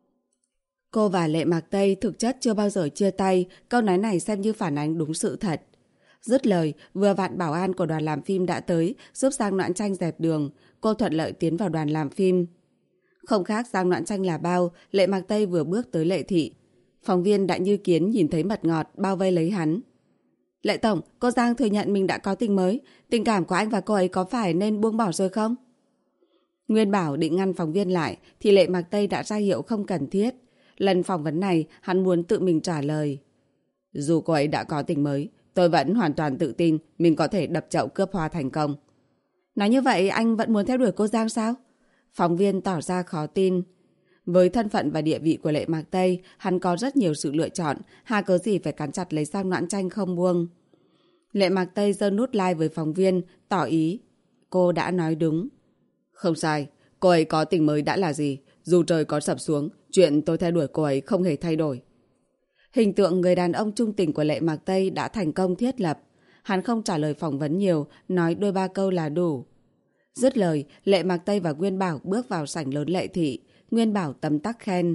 Cô và Lệ Mạc Tây thực chất chưa bao giờ chia tay, câu nói này xem như phản ánh đúng sự thật. Dứt lời, vừa vặn bảo an của đoàn làm phim đã tới, giúp Giang Noãn Tranh dẹp đường. Cô thuận lợi tiến vào đoàn làm phim. Không khác Giang Noãn Tranh là bao, Lệ Mạc Tây vừa bước tới Lệ thị. Phóng viên đã như kiến nhìn thấy mật ngọt, bao vây lấy hắn. Lệ Tổng, cô Giang thừa nhận mình đã có tình mới. Tình cảm của anh và cô ấy có phải nên buông bỏ rồi không? Nguyên Bảo định ngăn phóng viên lại, thì Lệ Mạc Tây đã ra hiệu không cần thiết. Lần phỏng vấn này, hắn muốn tự mình trả lời. Dù cô ấy đã có tình mới, tôi vẫn hoàn toàn tự tin mình có thể đập chậu cướp hoa thành công. Nói như vậy anh vẫn muốn theo đuổi cô Giang sao? Phóng viên tỏ ra khó tin. Với thân phận và địa vị của Lệ Mạc Tây, hắn có rất nhiều sự lựa chọn, hà cớ gì phải cắn chặt lấy Giang Noãn Tranh không buông. Lệ Mạc Tây giơ nút like với phóng viên, tỏ ý. Cô đã nói đúng. Không sai, cô ấy có tình mới đã là gì? Dù trời có sập xuống, chuyện tôi theo đuổi cô ấy không hề thay đổi. Hình tượng người đàn ông trung tình của Lệ Mạc Tây đã thành công thiết lập. Hắn không trả lời phỏng vấn nhiều, nói đôi ba câu là đủ. Dứt lời, Lệ Mạc Tây và Nguyên Bảo bước vào sảnh lớn Lệ thị. Nguyên Bảo tấm tắc khen.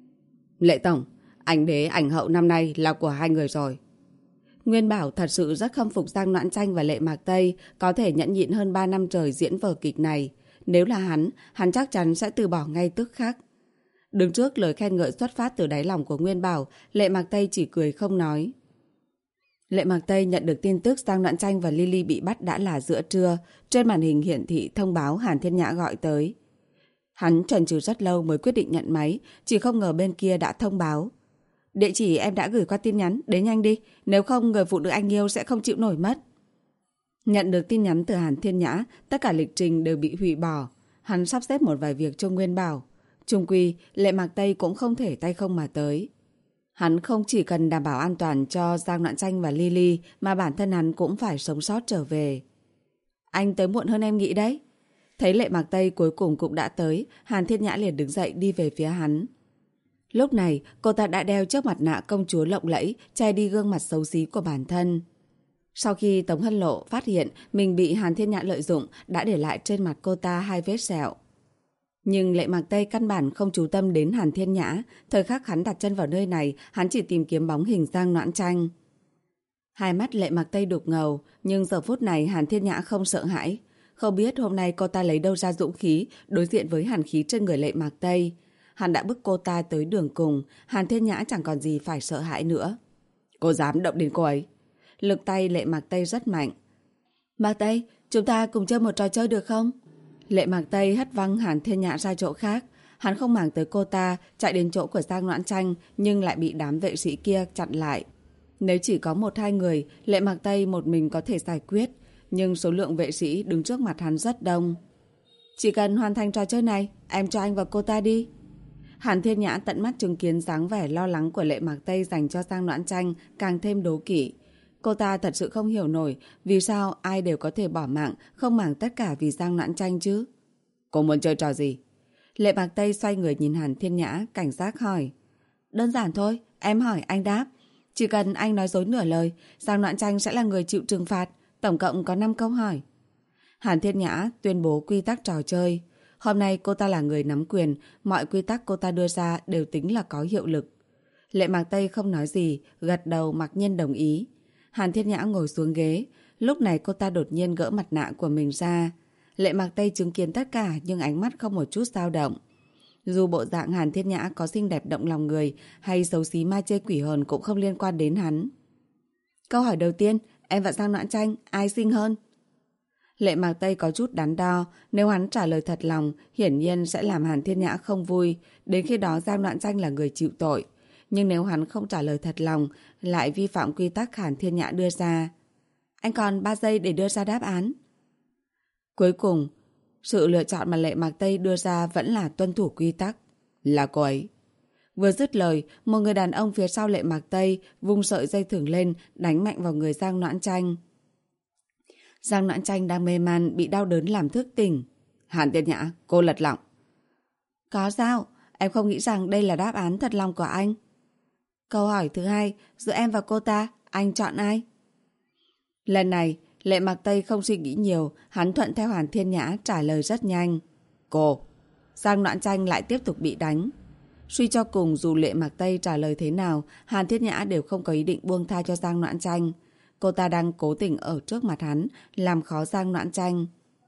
Lệ Tổng, ảnh đế ảnh hậu năm nay là của hai người rồi. Nguyên Bảo thật sự rất khâm phục Giang Noãn Tranh và Lệ Mạc Tây có thể nhẫn nhịn hơn 3 năm trời diễn vở kịch này. Nếu là hắn chắc chắn sẽ từ bỏ ngay tức khắc. Đứng trước lời khen ngợi xuất phát từ đáy lòng của Nguyên Bảo, Lệ Mạc Tây chỉ cười không nói. Lệ Mạc Tây nhận được tin tức Giang Noãn Tranh và Lily bị bắt đã là giữa trưa. Trên màn hình hiển thị thông báo Hàn Thiên Nhã gọi tới. Hắn chần chừ rất lâu mới quyết định nhận máy, chỉ không ngờ bên kia đã thông báo. Địa chỉ em đã gửi qua tin nhắn, đến nhanh đi, nếu không người phụ nữ anh yêu sẽ không chịu nổi mất. Nhận được tin nhắn từ Hàn Thiên Nhã, tất cả lịch trình đều bị hủy bỏ. Hắn sắp xếp một vài việc cho Nguyên Bảo. Chung quy, Lệ Mạc Tây cũng không thể tay không mà tới. Hắn không chỉ cần đảm bảo an toàn cho Giang Noãn Tranh và Lily, mà bản thân hắn cũng phải sống sót trở về. Anh tới muộn hơn em nghĩ đấy. Thấy Lệ Mặc Tây cuối cùng cũng đã tới, Hàn Thiên Nhã liền đứng dậy đi về phía hắn. Lúc này, cô ta đã đeo chiếc mặt nạ công chúa lộng lẫy, che đi gương mặt xấu xí của bản thân. Sau khi Tống Hân Lộ phát hiện mình bị Hàn Thiên Nhã lợi dụng, đã để lại trên mặt cô ta 2 vết sẹo. Nhưng Lệ Mặc Tây căn bản không chú tâm đến Hàn Thiên Nhã. Thời khắc hắn đặt chân vào nơi này, hắn chỉ tìm kiếm bóng hình Giang Noãn Tranh. Hai mắt Lệ Mặc Tây đục ngầu, nhưng giờ phút này Hàn Thiên Nhã không sợ hãi. Không biết hôm nay cô ta lấy đâu ra dũng khí đối diện với hàn khí trên người Lệ Mặc Tây. Hắn đã bức cô ta tới đường cùng, Hàn Thiên Nhã chẳng còn gì phải sợ hãi nữa. Cô dám động đến cô ấy? Lực tay Lệ Mặc Tây rất mạnh. Mặc Tây, chúng ta cùng chơi một trò chơi được không? Lệ Mặc Tây hất văng Hàn Thiên Nhã ra chỗ khác. Hắn không màng tới cô ta, chạy đến chỗ của Giang Noãn Tranh, nhưng lại bị đám vệ sĩ kia chặn lại. Nếu chỉ có 1-2 người, Lệ Mặc Tây một mình có thể giải quyết, nhưng số lượng vệ sĩ đứng trước mặt hắn rất đông. Chỉ cần hoàn thành trò chơi này, em cho anh và cô ta đi. Hàn Thiên Nhã tận mắt chứng kiến dáng vẻ lo lắng của Lệ Mặc Tây dành cho Giang Noãn Tranh, càng thêm đố kỵ. Cô ta thật sự không hiểu nổi vì sao ai đều có thể bỏ mạng, không màng tất cả vì Giang Noãn Tranh chứ. Cô muốn chơi trò gì? Lệ Mặc Tây xoay người nhìn Hàn Thiên Nhã, cảnh giác hỏi. Đơn giản thôi, em hỏi anh đáp. Chỉ cần anh nói dối nửa lời, Giang Noãn Tranh sẽ là người chịu trừng phạt. Tổng cộng có 5 câu hỏi. Hàn Thiên Nhã tuyên bố quy tắc trò chơi. Hôm nay cô ta là người nắm quyền, mọi quy tắc cô ta đưa ra đều tính là có hiệu lực. Lệ Mặc Tây không nói gì, gật đầu mặc nhiên đồng ý. Hàn Thiên Nhã ngồi xuống ghế. Lúc này cô ta đột nhiên gỡ mặt nạ của mình ra. Lệ Mặc Tây chứng kiến tất cả nhưng ánh mắt không một chút dao động. Dù bộ dạng Hàn Thiên Nhã có xinh đẹp động lòng người hay xấu xí ma chê quỷ hồn cũng không liên quan đến hắn. Câu hỏi đầu tiên, em và Giang Noãn Tranh ai xinh hơn? Lệ Mặc Tây có chút đắn đo, nếu hắn trả lời thật lòng, hiển nhiên sẽ làm Hàn Thiên Nhã không vui, đến khi đó Giang Noãn Tranh là người chịu tội. Nhưng nếu hắn không trả lời thật lòng, lại vi phạm quy tắc Hàn Thiên Nhã đưa ra. Anh còn 3 giây để đưa ra đáp án. Cuối cùng, sự lựa chọn mà Lệ Mặc Tây đưa ra vẫn là tuân thủ quy tắc. Là cô ấy. Vừa dứt lời, một người đàn ông phía sau Lệ Mặc Tây vung sợi dây thừng lên, đánh mạnh vào người Giang Noãn Tranh. Giang Noãn Tranh đang mê man, bị đau đớn làm thức tỉnh. Hàn Thiên Nhã, cô lật lọng. Có sao? Em không nghĩ rằng đây là đáp án thật lòng của anh. Câu hỏi thứ 2, giữa em và cô ta, anh chọn ai? Lần này, Lệ Mặc Tây không suy nghĩ nhiều, hắn thuận theo Hàn Thiên Nhã trả lời rất nhanh. Cô. Giang Noãn Tranh lại tiếp tục bị đánh. Suy cho cùng dù Lệ Mặc Tây trả lời thế nào, Hàn Thiên Nhã đều không có ý định buông tha cho Giang Noãn Tranh. Cô ta đang cố tình ở trước mặt hắn, làm khó Giang Noãn Tranh.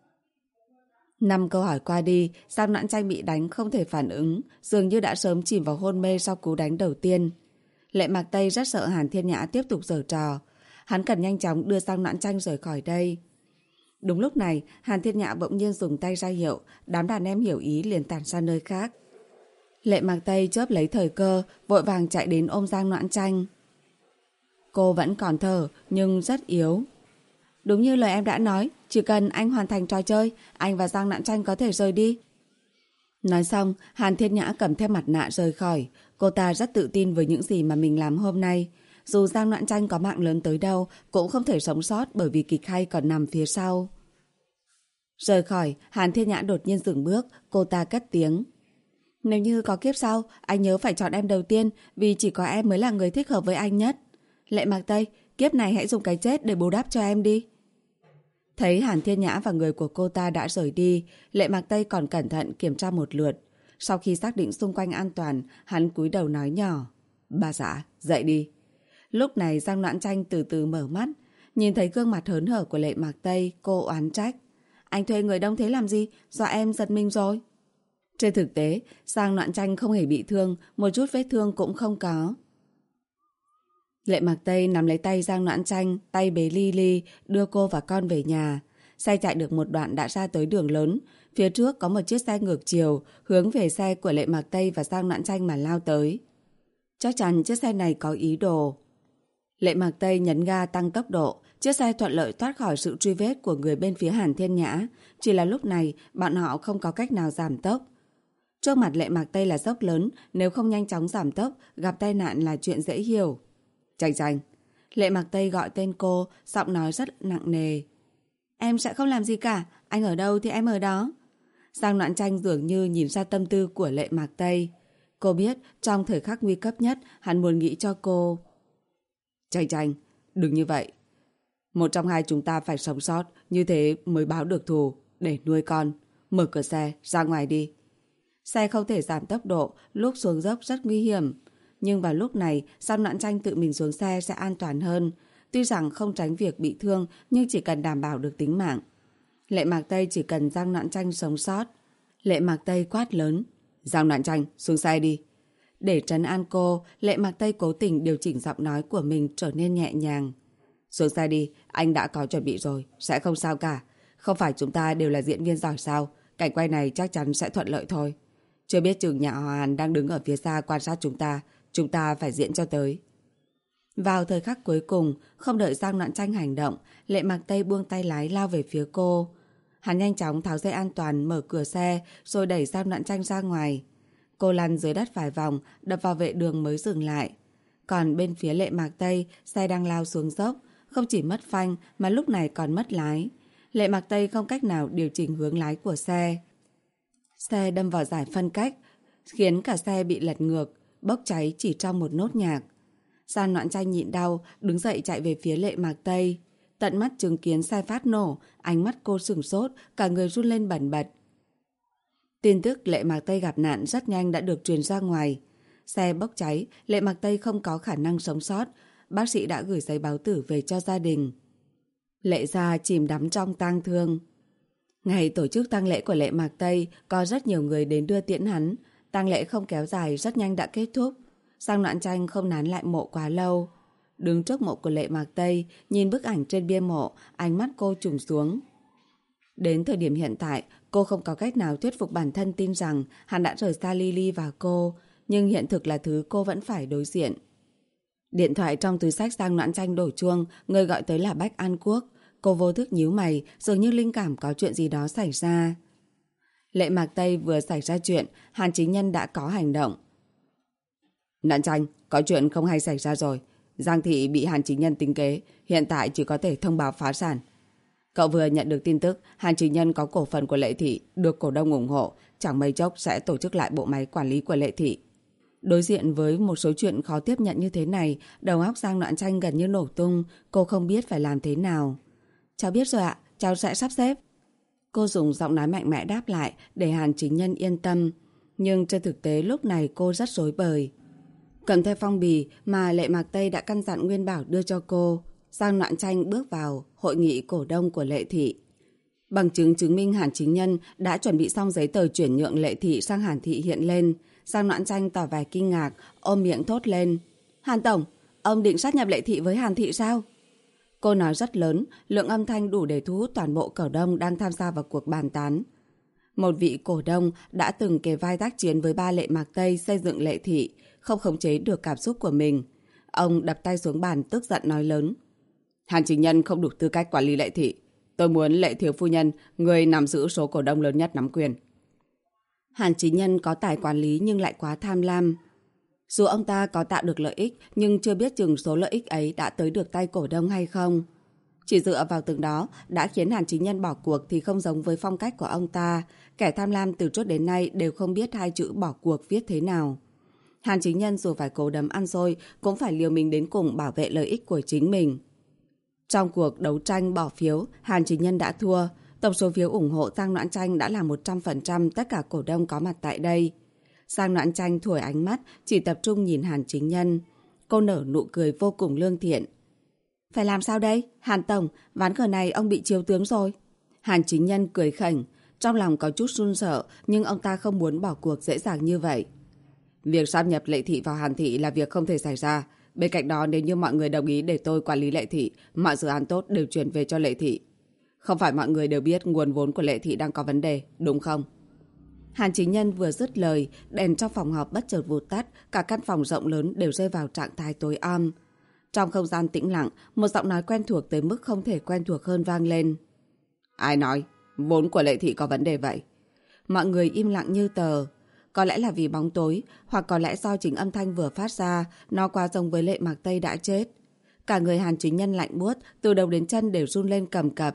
5 câu hỏi qua đi, Giang Noãn Tranh bị đánh không thể phản ứng, dường như đã sớm chìm vào hôn mê sau cú đánh đầu tiên. Lệ Mặc Tây rất sợ Hàn Thiên Nhã tiếp tục giở trò. Hắn cần nhanh chóng đưa Giang Noãn Tranh rời khỏi đây. Đúng lúc này, Hàn Thiên Nhã bỗng nhiên dùng tay ra hiệu, đám đàn em hiểu ý liền tản ra nơi khác. Lệ Mặc Tây chớp lấy thời cơ, vội vàng chạy đến ôm Giang Noãn Tranh. Cô vẫn còn thở, nhưng rất yếu. Đúng như lời em đã nói, chỉ cần anh hoàn thành trò chơi, anh và Giang Noãn Tranh có thể rời đi. Nói xong, Hàn Thiên Nhã cầm theo mặt nạ rời khỏi. Cô ta rất tự tin với những gì mà mình làm hôm nay. Dù Giang Noãn Tranh có mạng lớn tới đâu, cũng không thể sống sót bởi vì kịch hay còn nằm phía sau. Rời khỏi, Hàn Thiên Nhã đột nhiên dừng bước, cô ta cất tiếng. Nếu như có kiếp sau, anh nhớ phải chọn em đầu tiên, vì chỉ có em mới là người thích hợp với anh nhất. Lệ Mặc Tây, kiếp này hãy dùng cái chết để bù đắp cho em đi. Thấy Hàn Thiên Nhã và người của cô ta đã rời đi, Lệ Mặc Tây còn cẩn thận kiểm tra một lượt. Sau khi xác định xung quanh an toàn, hắn cúi đầu nói nhỏ. Bà xã, dậy đi. Lúc này Giang Noãn Tranh từ từ mở mắt. Nhìn thấy gương mặt hớn hở của Lệ Mặc Tây, cô oán trách. Anh thuê người đông thế làm gì? Do em giật mình rồi. Trên thực tế, Giang Noãn Tranh không hề bị thương, một chút vết thương cũng không có. Lệ Mặc Tây nắm lấy tay Giang Noãn Tranh, tay bế Lily, đưa cô và con về nhà. Xe chạy được một đoạn đã ra tới đường lớn. Phía trước có một chiếc xe ngược chiều, hướng về xe của Lệ Mặc Tây và Giang Noãn Tranh mà lao tới. Chắc chắn chiếc xe này có ý đồ. Lệ Mặc Tây nhấn ga tăng tốc độ, chiếc xe thuận lợi thoát khỏi sự truy vết của người bên phía Hàn Thiên Nhã. Chỉ là lúc này, bọn họ không có cách nào giảm tốc. Trước mặt Lệ Mặc Tây là dốc lớn, nếu không nhanh chóng giảm tốc, gặp tai nạn là chuyện dễ hiểu. Tranh Tranh. Lệ Mặc Tây gọi tên cô, giọng nói rất nặng nề. Em sẽ không làm gì cả, anh ở đâu thì em ở đó. Giang Noãn Tranh dường như nhìn ra tâm tư của Lệ Mạc Tây. Cô biết trong thời khắc nguy cấp nhất hắn muốn nghĩ cho cô. Tranh Tranh, đừng như vậy. Một trong hai chúng ta phải sống sót, như thế mới báo được thù để nuôi con. Mở cửa xe, ra ngoài đi. Xe không thể giảm tốc độ, lúc xuống dốc rất nguy hiểm. Nhưng vào lúc này, Giang Noãn Tranh tự mình xuống xe sẽ an toàn hơn. Tuy rằng không tránh việc bị thương, nhưng chỉ cần đảm bảo được tính mạng. Lệ Mạc Tây chỉ cần Giang Noãn Tranh sống sót. Lệ Mạc Tây quát lớn. Giang Noãn Tranh, xuống xe đi. Để trấn an cô, Lệ Mạc Tây cố tình điều chỉnh giọng nói của mình trở nên nhẹ nhàng. Xuống xe đi, anh đã có chuẩn bị rồi, sẽ không sao cả. Không phải chúng ta đều là diễn viên giỏi sao, cảnh quay này chắc chắn sẽ thuận lợi thôi. Chưa biết chừng nhà họ Hàn đang đứng ở phía xa quan sát chúng ta phải diễn cho tới. Vào thời khắc cuối cùng, không đợi Giang Noãn Tranh hành động, Lệ Mạc Tây buông tay lái lao về phía cô. Hắn nhanh chóng tháo dây an toàn, mở cửa xe, rồi đẩy Giang Noãn Tranh ra ngoài. Cô lăn dưới đất vài vòng, đập vào vệ đường mới dừng lại. Còn bên phía Lệ Mạc Tây, xe đang lao xuống dốc, không chỉ mất phanh mà lúc này còn mất lái. Lệ Mạc Tây không cách nào điều chỉnh hướng lái của xe. Xe đâm vào giải phân cách, khiến cả xe bị lật ngược, bốc cháy chỉ trong một nốt nhạc. Giang Noãn Tranh nhịn đau, đứng dậy chạy về phía Lệ Mạc Tây. Tận mắt chứng kiến xe phát nổ, ánh mắt cô sửng sốt, cả người run lên bần bật. Tin tức Lệ Mạc Tây gặp nạn rất nhanh đã được truyền ra ngoài. Xe bốc cháy, Lệ Mạc Tây không có khả năng sống sót. Bác sĩ đã gửi giấy báo tử về cho gia đình. Lệ gia chìm đắm trong tang thương. Ngày tổ chức tang lễ của Lệ Mạc Tây, có rất nhiều người đến đưa tiễn hắn. Tang lễ không kéo dài, rất nhanh đã kết thúc. Giang Noãn Tranh không nán lại mộ quá lâu. Đứng trước mộ của Lệ Mạc Tây, nhìn bức ảnh trên bia mộ, ánh mắt cô trùng xuống. Đến thời điểm hiện tại, cô không có cách nào thuyết phục bản thân tin rằng hắn đã rời xa Lily và cô, nhưng hiện thực là thứ cô vẫn phải đối diện. Điện thoại trong túi xách Giang Noãn Tranh đổ chuông, người gọi tới là Bách An Quốc. Cô vô thức nhíu mày, dường như linh cảm có chuyện gì đó xảy ra. Lệ Mạc Tây vừa xảy ra chuyện, Hàn Chính Nhân đã có hành động. Noãn Tranh, có chuyện không hay xảy ra rồi. Giang thị bị Hàn Chính Nhân tính kế, hiện tại chỉ có thể thông báo phá sản. Cậu vừa nhận được tin tức Hàn Chính Nhân có cổ phần của Lệ thị, được cổ đông ủng hộ, chẳng mấy chốc sẽ tổ chức lại bộ máy quản lý của Lệ thị. Đối diện với một số chuyện khó tiếp nhận như thế này, đầu óc Giang Noãn Tranh gần như nổ tung, cô không biết phải làm thế nào. Cháu biết rồi ạ, cháu sẽ sắp xếp. Cô dùng giọng nói mạnh mẽ đáp lại để Hàn Chính Nhân yên tâm. Nhưng trên thực tế lúc này cô rất rối bời. Cầm theo phong bì mà Lệ Mạc Tây đã căn dặn Nguyên Bảo đưa cho cô, Giang Noãn Tranh bước vào hội nghị cổ đông của Lệ thị. Bằng chứng chứng minh Hàn Chính Nhân đã chuẩn bị xong giấy tờ chuyển nhượng Lệ thị sang Hàn thị hiện lên. Giang Noãn Tranh tỏ vẻ kinh ngạc, ôm miệng thốt lên. Hàn Tổng, ông định sát nhập Lệ thị với Hàn thị sao? Cô nói rất lớn, lượng âm thanh đủ để thu hút toàn bộ cổ đông đang tham gia vào cuộc bàn tán. Một vị cổ đông đã từng kề vai tác chiến với ba Lệ Mạc Tây xây dựng Lệ thị, không khống chế được cảm xúc của mình. Ông đập tay xuống bàn tức giận nói lớn. Hàn Chính Nhân không đủ tư cách quản lý Lệ thị. Tôi muốn Lệ thiếu phu nhân, người nắm giữ số cổ đông lớn nhất nắm quyền. Hàn Chính Nhân có tài quản lý nhưng lại quá tham lam. Dù ông ta có tạo được lợi ích, nhưng chưa biết chừng số lợi ích ấy đã tới được tay cổ đông hay không. Chỉ dựa vào từng đó đã khiến Hàn Chính Nhân bỏ cuộc thì không giống với phong cách của ông ta. Kẻ tham lam từ trước đến nay đều không biết hai chữ bỏ cuộc viết thế nào. Hàn Chính Nhân dù phải cố đấm ăn xôi cũng phải liều mình đến cùng bảo vệ lợi ích của chính mình. Trong cuộc đấu tranh bỏ phiếu, Hàn Chính Nhân đã thua. Tổng số phiếu ủng hộ Giang Noãn Tranh đã là 100% tất cả cổ đông có mặt tại đây. Giang Noãn Tranh thủi ánh mắt, chỉ tập trung nhìn Hàn Chính Nhân. Cô nở nụ cười vô cùng lương thiện. Phải làm sao đây? Hàn Tổng, ván cờ này ông bị chiếu tướng rồi. Hàn Chính Nhân cười khỉnh, trong lòng có chút run sợ, nhưng ông ta không muốn bỏ cuộc dễ dàng như vậy. Việc sáp nhập Lệ thị vào Hàn thị là việc không thể xảy ra. Bên cạnh đó, nếu như mọi người đồng ý để tôi quản lý Lệ thị, mọi dự án tốt đều chuyển về cho Lệ thị. Không phải mọi người đều biết nguồn vốn của Lệ thị đang có vấn đề, đúng không? Hàn Chính Nhân vừa dứt lời, đèn trong phòng họp bất chợt vụt tắt, cả căn phòng rộng lớn đều rơi vào trạng thái tối om. Trong không gian tĩnh lặng, một giọng nói quen thuộc tới mức không thể quen thuộc hơn vang lên. Ai nói? Vốn của Lệ thị có vấn đề vậy? Mọi người im lặng như tờ. Có lẽ là vì bóng tối, hoặc có lẽ do chính âm thanh vừa phát ra, nó quá giống với Lệ Mạc Tây đã chết. Cả người Hàn Chính Nhân lạnh buốt, từ đầu đến chân đều run lên cầm cập.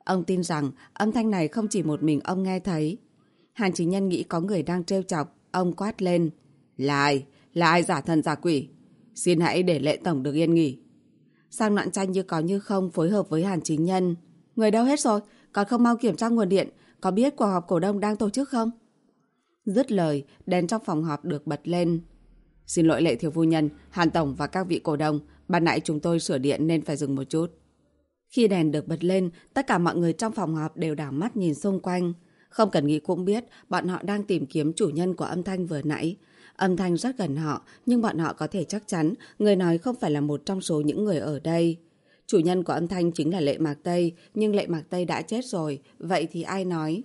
Ông tin rằng âm thanh này không chỉ một mình ông nghe thấy. Hàn Chính Nhân nghĩ có người đang trêu chọc, ông quát lên. Là ai? Là ai giả thần giả quỷ? Xin hãy để Lệ tổng được yên nghỉ. Sang Noãn Tranh như có như không phối hợp với Hàn Chính Nhân. Người đâu hết rồi? Còn không mau kiểm tra nguồn điện. Có biết cuộc họp cổ đông đang tổ chức không? Dứt lời, đèn trong phòng họp được bật lên. Xin lỗi Lệ thiếu phu nhân, Hàn tổng và các vị cổ đông. Ban nãy chúng tôi sửa điện nên phải dừng một chút. Khi đèn được bật lên, tất cả mọi người trong phòng họp đều đảo mắt nhìn xung quanh. Không cần nghĩ cũng biết, bọn họ đang tìm kiếm chủ nhân của âm thanh vừa nãy. Âm thanh rất gần họ, nhưng bọn họ có thể chắc chắn người nói không phải là một trong số những người ở đây. Chủ nhân của âm thanh chính là Lệ Mạc Tây, nhưng Lệ Mạc Tây đã chết rồi, vậy thì ai nói?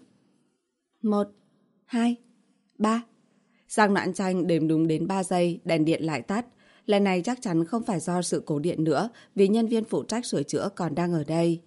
1, 2, 3. Giang Noãn Tranh đếm đúng đến 3 giây, đèn điện lại tắt. Lần này chắc chắn không phải do sự cố điện nữa, vì nhân viên phụ trách sửa chữa còn đang ở đây.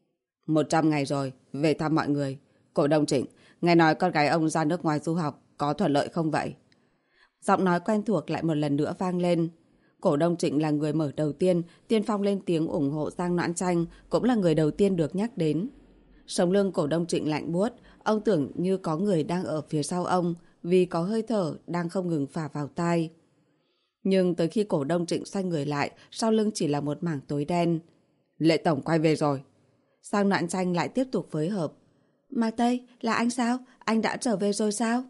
100 ngày rồi, về thăm mọi người. Cổ đông Trịnh, nghe nói con gái ông ra nước ngoài du học, có thuận lợi không vậy? Giọng nói quen thuộc lại một lần nữa vang lên. Cổ đông Trịnh là người mở đầu tiên, tiên phong lên tiếng ủng hộ Giang Noãn Tranh, cũng là người đầu tiên được nhắc đến. Sống lưng cổ đông Trịnh lạnh buốt, ông tưởng như có người đang ở phía sau ông, vì có hơi thở đang không ngừng phả vào tai. Nhưng tới khi cổ đông Trịnh xoay người lại, sau lưng chỉ là một mảng tối đen. Lệ tổng quay về rồi. Giang Noãn Tranh lại tiếp tục phối hợp. Mạc Tây, là anh sao? Anh đã trở về rồi sao?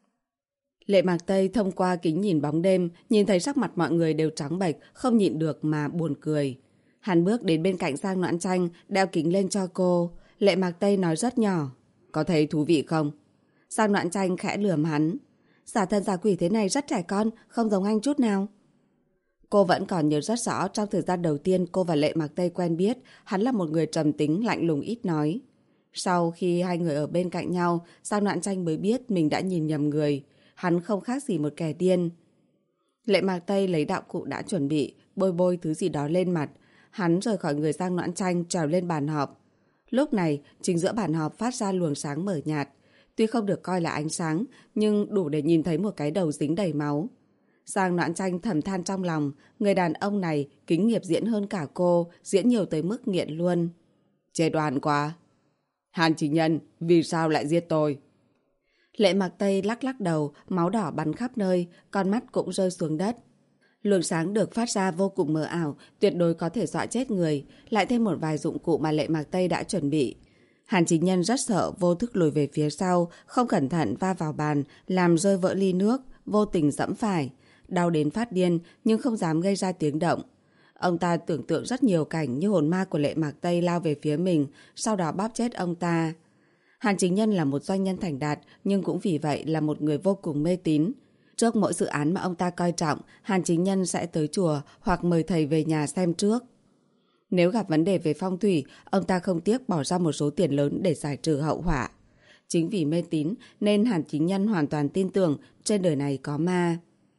Lệ Mạc Tây thông qua kính nhìn bóng đêm, nhìn thấy sắc mặt mọi người đều trắng bệch, không nhịn được mà buồn cười. Hắn bước đến bên cạnh Giang Noãn Tranh, đeo kính lên cho cô. Lệ Mạc Tây nói rất nhỏ. Có thấy thú vị không? Giang Noãn Tranh khẽ lườm hắn. Giả thần giả quỷ thế này rất trẻ con, không giống anh chút nào. Cô vẫn còn nhớ rất rõ trong thời gian đầu tiên cô và Lệ Mạc Tây quen biết, hắn là một người trầm tính, lạnh lùng ít nói. Sau khi hai người ở bên cạnh nhau, Giang Noãn Tranh mới biết mình đã nhìn nhầm người. Hắn không khác gì một kẻ điên. Lệ Mạc Tây lấy đạo cụ đã chuẩn bị, bôi bôi thứ gì đó lên mặt. Hắn rời khỏi người Giang Noãn Tranh, trèo lên bàn họp. Lúc này, chính giữa bàn họp phát ra luồng sáng mờ nhạt. Tuy không được coi là ánh sáng, nhưng đủ để nhìn thấy một cái đầu dính đầy máu. Giang Noãn Tranh thầm than trong lòng, người đàn ông này kính nghiệp diễn hơn cả cô, diễn nhiều tới mức nghiện luôn. Chê đoan quá. Hàn Chính Nhân, vì sao lại giết tôi? Lệ Mạc Tây lắc lắc đầu, máu đỏ bắn khắp nơi, con mắt cũng rơi xuống đất. Luồng sáng được phát ra vô cùng mờ ảo, tuyệt đối có thể dọa chết người, lại thêm một vài dụng cụ mà Lệ Mạc Tây đã chuẩn bị. Hàn Chính Nhân rất sợ, vô thức lùi về phía sau, không cẩn thận va vào bàn, làm rơi vỡ ly nước, vô tình giẫm phải. Đau đến phát điên, nhưng không dám gây ra tiếng động. Ông ta tưởng tượng rất nhiều cảnh như hồn ma của Lệ Mạc Tây lao về phía mình, sau đó bóp chết ông ta. Hàn Chính Nhân là một doanh nhân thành đạt, nhưng cũng vì vậy là một người vô cùng mê tín. Trước mỗi dự án mà ông ta coi trọng, Hàn Chính Nhân sẽ tới chùa hoặc mời thầy về nhà xem trước. Nếu gặp vấn đề về phong thủy, ông ta không tiếc bỏ ra một số tiền lớn để giải trừ hậu họa. Chính vì mê tín nên Hàn Chính Nhân hoàn toàn tin tưởng trên đời này có ma.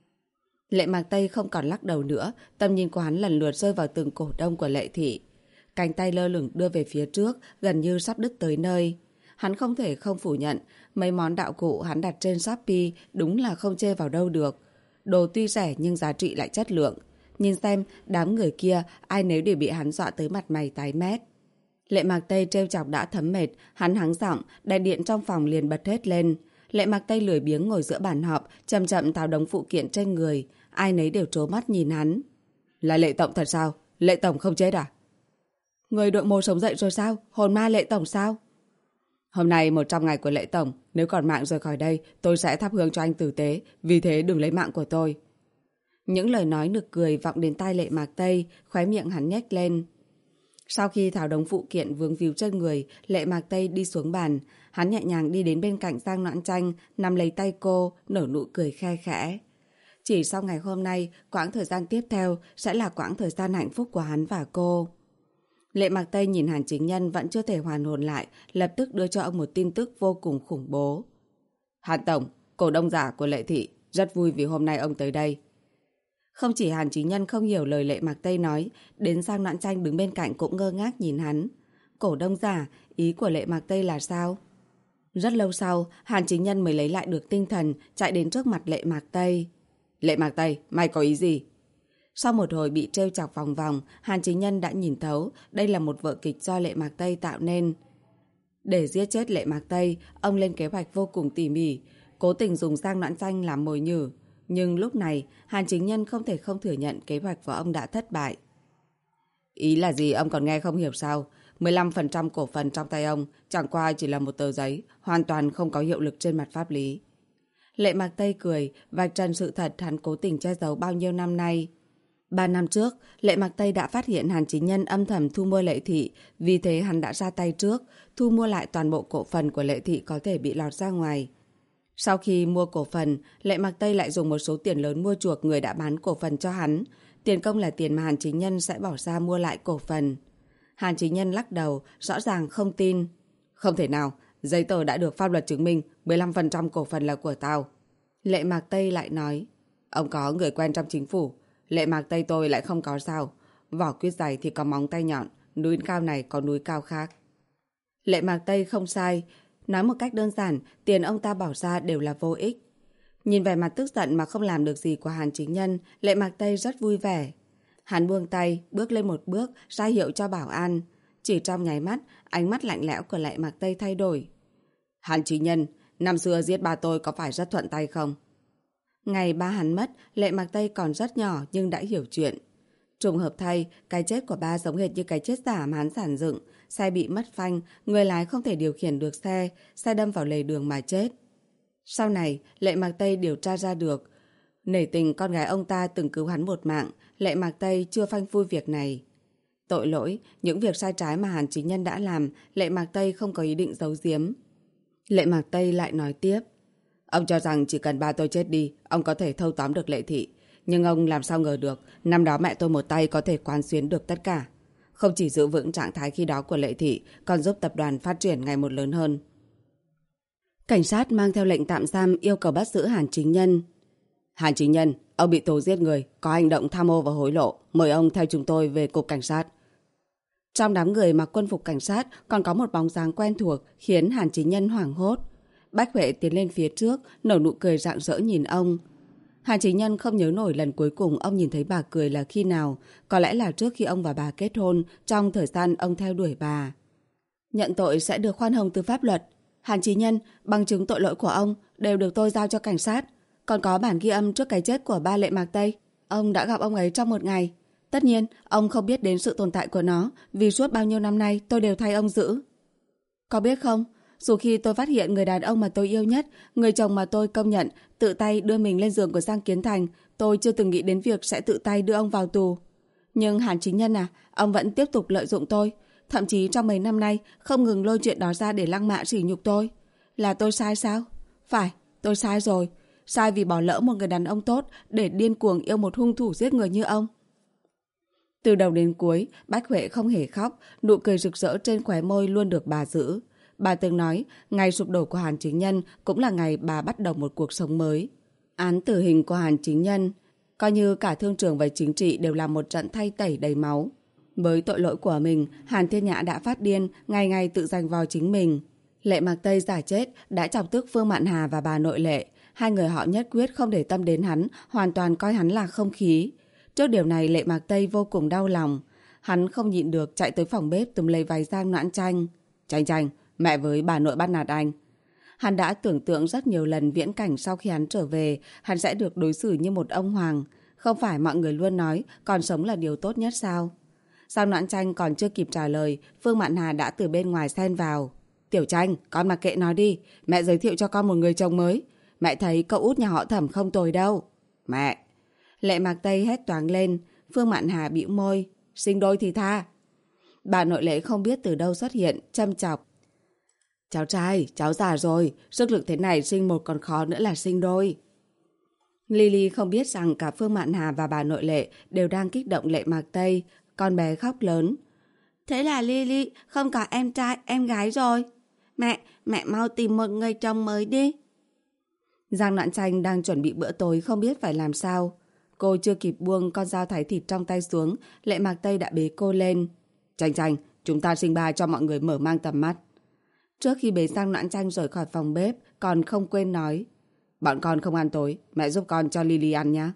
Lệ Mạc Tây không còn lắc đầu nữa, tầm nhìn của hắn lần lượt rơi vào từng cổ đông của Lệ Thị. Cánh tay lơ lửng đưa về phía trước, gần như sắp đứt tới nơi. Hắn không thể không phủ nhận, mấy món đạo cụ hắn đặt trên Shopee đúng là không chê vào đâu được. Đồ tuy rẻ nhưng giá trị lại chất lượng. Nhìn xem, đám người kia, ai nấy đều bị hắn dọa tới mặt mày tái mét. Lệ Mạc Tây trêu chọc đã thấm mệt, hắn hắng giọng, đèn điện trong phòng liền bật hết lên. Lệ Mạc Tây lười biếng ngồi giữa bàn họp, chậm chậm tháo đống phụ kiện trên người, ai nấy đều trố mắt nhìn hắn. Là Lệ Tổng thật sao? Lệ Tổng không chết à? Người đội mồ sống dậy rồi sao? Hồn ma Lệ Tổng sao? Hôm nay 100 ngày của Lệ Tổng, nếu còn mạng rời khỏi đây, tôi sẽ thắp hương cho anh tử tế, vì thế đừng lấy mạng của tôi. Những lời nói nực cười vọng đến tai Lệ Mạc Tây, khóe miệng hắn nhếch lên. Sau khi tháo đống phụ kiện vướng víu trên người, Lệ Mạc Tây đi xuống bàn. Hắn nhẹ nhàng đi đến bên cạnh Giang Noãn Tranh, nắm lấy tay cô, nở nụ cười khe khẽ. Chỉ sau ngày hôm nay, quãng thời gian tiếp theo sẽ là quãng thời gian hạnh phúc của hắn và cô. Lệ Mạc Tây nhìn Hàn Chính Nhân vẫn chưa thể hoàn hồn lại, lập tức đưa cho ông một tin tức vô cùng khủng bố. Hàn Tổng, cổ đông giả của Lệ Thị, rất vui vì hôm nay ông tới đây. Không chỉ Hàn Chính Nhân không hiểu lời Lệ Mạc Tây nói, đến Giang Noãn Tranh đứng bên cạnh cũng ngơ ngác nhìn hắn. Cổ đông giả, ý của Lệ Mạc Tây là sao? Rất lâu sau, Hàn Chính Nhân mới lấy lại được tinh thần, chạy đến trước mặt Lệ Mạc Tây. Lệ Mạc Tây, mày có ý gì? Sau một hồi bị trêu chọc vòng vòng, Hàn Chính Nhân đã nhìn thấu đây là một vở kịch do Lệ Mạc Tây tạo nên. Để giết chết Lệ Mạc Tây, ông lên kế hoạch vô cùng tỉ mỉ, cố tình dùng Giang Noãn Chanh làm mồi nhử. Nhưng lúc này, Hàn Chính Nhân không thể không thừa nhận kế hoạch của ông đã thất bại. Ý là gì ông còn nghe không hiểu sao? 15% cổ phần trong tay ông chẳng qua chỉ là một tờ giấy, hoàn toàn không có hiệu lực trên mặt pháp lý. Lệ Mạc Tây cười, vạch trần sự thật hắn cố tình che giấu bao nhiêu năm nay. 3 năm trước, Lệ Mạc Tây đã phát hiện Hàn Chính Nhân âm thầm thu mua Lệ Thị, vì thế hắn đã ra tay trước, thu mua lại toàn bộ cổ phần của Lệ Thị có thể bị lọt ra ngoài. Sau khi mua cổ phần, Lệ Mạc Tây lại dùng một số tiền lớn mua chuộc người đã bán cổ phần cho hắn. Tiền công là tiền mà Hàn Chính Nhân sẽ bỏ ra mua lại cổ phần. Hàn Chính Nhân lắc đầu, rõ ràng không tin. Không thể nào, giấy tờ đã được pháp luật chứng minh, 15% cổ phần là của tao. Lệ Mạc Tây lại nói, ông có người quen trong chính phủ, Lệ Mạc Tây tôi lại không có sao. Vỏ quýt dày thì có móng tay nhọn, núi cao này có núi cao khác. Lệ Mạc Tây không sai, nói một cách đơn giản, tiền ông ta bỏ ra đều là vô ích. Nhìn vẻ mặt tức giận mà không làm được gì của Hàn Chính Nhân, Lệ Mạc Tây rất vui vẻ. Hắn buông tay, bước lên một bước, ra hiệu cho bảo an. Chỉ trong nháy mắt, ánh mắt lạnh lẽo của Lệ Mạc Tây thay đổi. Hàn Chính Nhân, năm xưa giết ba tôi có phải rất thuận tay không? Ngày ba hắn mất, Lệ Mạc Tây còn rất nhỏ nhưng đã hiểu chuyện. Trùng hợp thay, cái chết của ba giống hệt như cái chết giả mà hắn giản dựng. Xe bị mất phanh, người lái không thể điều khiển được xe đâm vào lề đường mà chết. Sau này, Lệ Mạc Tây điều tra ra được. Nể tình con gái ông ta từng cứu hắn một mạng, Lệ Mạc Tây chưa phanh phui việc này. Tội lỗi, những việc sai trái mà Hàn Chính Nhân đã làm, Lệ Mạc Tây không có ý định giấu giếm. Lệ Mạc Tây lại nói tiếp. Ông cho rằng chỉ cần ba tôi chết đi, ông có thể thâu tóm được Lệ Thị. Nhưng ông làm sao ngờ được, năm đó mẹ tôi một tay có thể quán xuyến được tất cả. Không chỉ giữ vững trạng thái khi đó của Lệ Thị, còn giúp tập đoàn phát triển ngày một lớn hơn. Cảnh sát mang theo lệnh tạm giam yêu cầu bắt giữ Hàn Chính Nhân. Hàn Chính Nhân, ông bị tố giết người, có hành động tham ô và hối lộ. Mời ông theo chúng tôi về cục cảnh sát. Trong đám người mặc quân phục cảnh sát còn có một bóng dáng quen thuộc khiến Hàn Chính Nhân hoảng hốt. Bách Huệ tiến lên phía trước, nở nụ cười rạng rỡ nhìn ông. Hàn Chính Nhân không nhớ nổi lần cuối cùng ông nhìn thấy bà cười là khi nào, có lẽ là trước khi ông và bà kết hôn, trong thời gian ông theo đuổi bà. Nhận tội sẽ được khoan hồng từ pháp luật. Hàn Chính Nhân, bằng chứng tội lỗi của ông đều được tôi giao cho cảnh sát. Còn có bản ghi âm trước cái chết của ba Lệ Mạc Tây. Ông đã gặp ông ấy trong một ngày. Tất nhiên, ông không biết đến sự tồn tại của nó, vì suốt bao nhiêu năm nay tôi đều thay ông giữ. Có biết không, dù khi tôi phát hiện người đàn ông mà tôi yêu nhất, người chồng mà tôi công nhận, tự tay đưa mình lên giường của Giang Kiến Thành, tôi chưa từng nghĩ đến việc sẽ tự tay đưa ông vào tù. Nhưng Hàn Chính Nhân à, ông vẫn tiếp tục lợi dụng tôi. Thậm chí trong mấy năm nay không ngừng lôi chuyện đó ra để lăng mạ sỉ nhục tôi. Là tôi sai sao? Phải, tôi sai rồi. Sai vì bỏ lỡ một người đàn ông tốt để điên cuồng yêu một hung thủ giết người như ông. Từ đầu đến cuối, Bách Huệ không hề khóc, nụ cười rực rỡ trên khóe môi luôn được bà giữ. Bà từng nói, ngày sụp đổ của Hàn Chính Nhân cũng là ngày bà bắt đầu một cuộc sống mới. Án tử hình của Hàn Chính Nhân, coi như cả thương trường và chính trị đều là một trận thay tẩy đầy máu. Với tội lỗi của mình, Hàn Thiên Nhã đã phát điên, ngày ngày tự giành vò chính mình. Lệ Mạc Tây giả chết đã chọc tức Phương Mạn Hà và bà nội Lệ. Hai người họ nhất quyết không để tâm đến hắn, hoàn toàn coi hắn là không khí. Trước điều này Lệ Mạc Tây vô cùng đau lòng. Hắn không nhịn được chạy tới phòng bếp túm lấy váy Giang Noãn Chanh. Chanh, mẹ với bà nội bắt nạt anh. Hắn đã tưởng tượng rất nhiều lần viễn cảnh sau khi hắn trở về, hắn sẽ được đối xử như một ông hoàng. Không phải mọi người luôn nói còn sống là điều tốt nhất sao? Giang Noãn Chanh còn chưa kịp trả lời, Phương Mạn Hà đã từ bên ngoài xen vào. Tiểu Chanh, con mặc kệ nó đi, mẹ giới thiệu cho con một người chồng mới. Mẹ thấy cậu út nhà họ Thẩm không tồi đâu. Mẹ! Lệ Mạc Tây hét toáng lên. Phương Mạn Hà bĩu môi. Sinh đôi thì tha. Bà nội Lệ không biết từ đâu xuất hiện, châm chọc. Cháu trai, cháu già rồi, sức lực thế này sinh một còn khó nữa là sinh đôi. Lily không biết rằng cả Phương Mạn Hà và bà nội Lệ đều đang kích động Lệ Mạc Tây. Con bé khóc lớn. Thế là Lily không có em trai, em gái rồi. Mẹ mau tìm một người chồng mới đi. Giang Noãn Chanh đang chuẩn bị bữa tối không biết phải làm sao. Cô chưa kịp buông con dao thái thịt trong tay xuống, Lệ Mạc Tây đã bế cô lên. Chanh, chúng ta sinh ba cho mọi người mở mang tầm mắt. Trước khi bế Giang Noãn Chanh rời khỏi phòng bếp, còn không quên nói. Bọn con không ăn tối, mẹ giúp con cho Lily ăn nhé.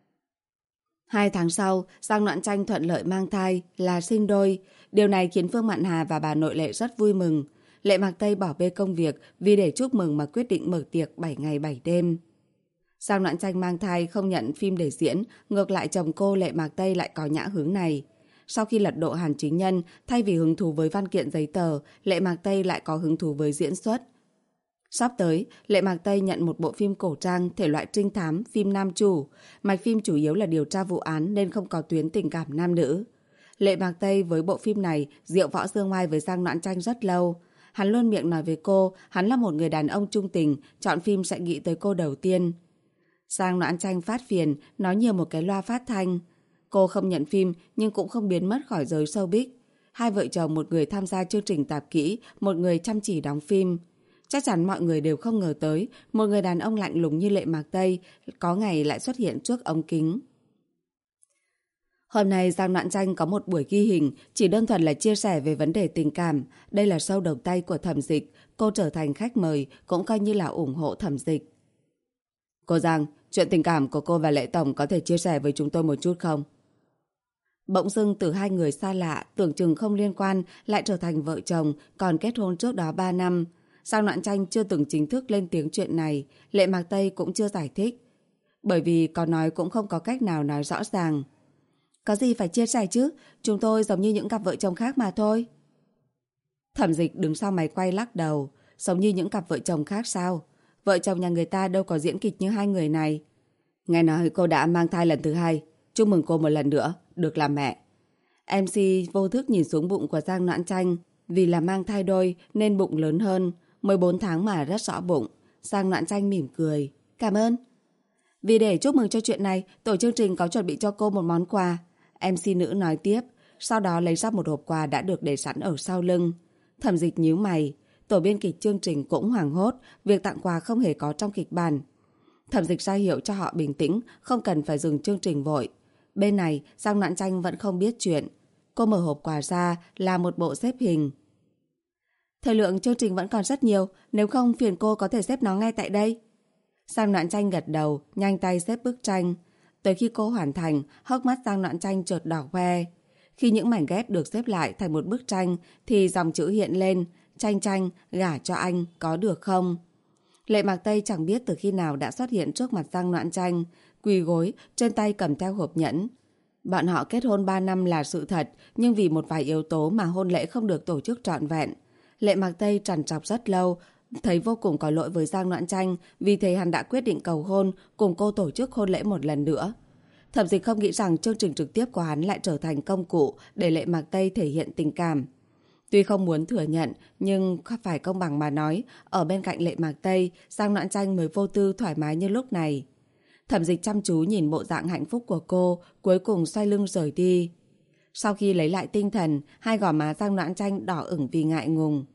2 tháng sau, Giang Noãn Chanh thuận lợi mang thai, là sinh đôi. Điều này khiến Phương Mạn Hà và bà nội Lệ rất vui mừng. Lệ Mạc Tây bỏ bê công việc vì để chúc mừng mà quyết định mở tiệc 7 ngày 7 đêm. Giang Noãn Tranh mang thai không nhận phim để diễn, ngược lại chồng cô Lệ Mạc Tây lại có nhã hướng này. Sau khi lật đổ Hàn Chính Nhân, thay vì hứng thú với văn kiện giấy tờ, Lệ Mạc Tây lại có hứng thú với diễn xuất. Sắp tới, Lệ Mạc Tây nhận một bộ phim cổ trang, thể loại trinh thám, phim nam chủ. Mạch phim chủ yếu là điều tra vụ án nên không có tuyến tình cảm nam nữ. Lệ Mạc Tây với bộ phim này diệu võ dương oai với Giang Noãn Tranh rất lâu. Hắn luôn miệng nói với cô, hắn là một người đàn ông trung tình, chọn phim sẽ nghĩ tới cô đầu tiên. Giang Noãn Tranh phát phiền, nói nhiều một cái loa phát thanh. Cô không nhận phim nhưng cũng không biến mất khỏi giới showbiz. Hai vợ chồng, một người tham gia chương trình tạp kỹ, một người chăm chỉ đóng phim. Chắc chắn mọi người đều không ngờ tới, một người đàn ông lạnh lùng như Lệ Mạc Tây có ngày lại xuất hiện trước ống kính. Hôm nay Giang Noãn Tranh có một buổi ghi hình, chỉ đơn thuần là chia sẻ về vấn đề tình cảm. Đây là show đầu tay của Thẩm Dịch, cô trở thành khách mời, cũng coi như là ủng hộ Thẩm Dịch. Cô Giang, chuyện tình cảm của cô và Lệ Tổng có thể chia sẻ với chúng tôi một chút không? Bỗng dưng từ hai người xa lạ, tưởng chừng không liên quan, lại trở thành vợ chồng, còn kết hôn trước đó 3 năm. Giang Noãn Tranh chưa từng chính thức lên tiếng chuyện này, Lệ Mạc Tây cũng chưa giải thích. Bởi vì có nói cũng không có cách nào nói rõ ràng. Có gì phải chia sẻ chứ, chúng tôi giống như những cặp vợ chồng khác mà thôi. Thẩm Dịch đứng sau máy quay lắc đầu, giống như những cặp vợ chồng khác sao? Vợ chồng nhà người ta đâu có diễn kịch như hai người này. Nghe nói cô đã mang thai lần thứ 2, chúc mừng cô một lần nữa, được làm mẹ. MC vô thức nhìn xuống bụng của Giang Noãn Tranh, vì là mang thai đôi nên bụng lớn hơn, 14 tháng mà rất rõ bụng. Giang Noãn Tranh mỉm cười, cảm ơn. Vì để chúc mừng cho chuyện này, tổ chương trình có chuẩn bị cho cô một món quà. MC nữ nói tiếp, sau đó lấy ra một hộp quà đã được để sẵn ở sau lưng. Thẩm Dịch nhíu mày, tổ biên kịch chương trình cũng hoảng hốt, việc tặng quà không hề có trong kịch bản. Thẩm Dịch ra hiệu cho họ bình tĩnh, không cần phải dừng chương trình vội. Bên này, Giang Noãn Tranh vẫn không biết chuyện. Cô mở hộp quà ra là một bộ xếp hình. Thời lượng chương trình vẫn còn rất nhiều, nếu không phiền cô có thể xếp nó ngay tại đây. Giang Noãn Tranh gật đầu, nhanh tay xếp bức tranh. Tới khi cô hoàn thành, hốc mắt Giang Noãn Tranh chợt đỏ hoe. Khi những mảnh ghép được xếp lại thành một bức tranh thì dòng chữ hiện lên, Tranh Tranh, gả cho anh, có được không? Lệ Mạc Tây chẳng biết từ khi nào đã xuất hiện trước mặt Giang Noãn Tranh, quỳ gối, trên tay cầm theo hộp nhẫn. Bọn họ kết hôn 3 năm là sự thật, nhưng vì một vài yếu tố mà hôn lễ không được tổ chức trọn vẹn. Lệ Mạc Tây trằn trọc rất lâu, thấy vô cùng có lỗi với Giang Noãn Tranh, vì thế hắn đã quyết định cầu hôn, cùng cô tổ chức hôn lễ một lần nữa. Thẩm Dịch không nghĩ rằng chương trình trực tiếp của hắn lại trở thành công cụ để Lệ Mạc Tây thể hiện tình cảm. Tuy không muốn thừa nhận, nhưng phải công bằng mà nói, ở bên cạnh Lệ Mạc Tây, Giang Noãn Tranh mới vô tư thoải mái như lúc này. Thẩm Dịch chăm chú nhìn bộ dạng hạnh phúc của cô, cuối cùng xoay lưng rời đi. Sau khi lấy lại tinh thần, hai gò má Giang Noãn Tranh đỏ ửng vì ngại ngùng.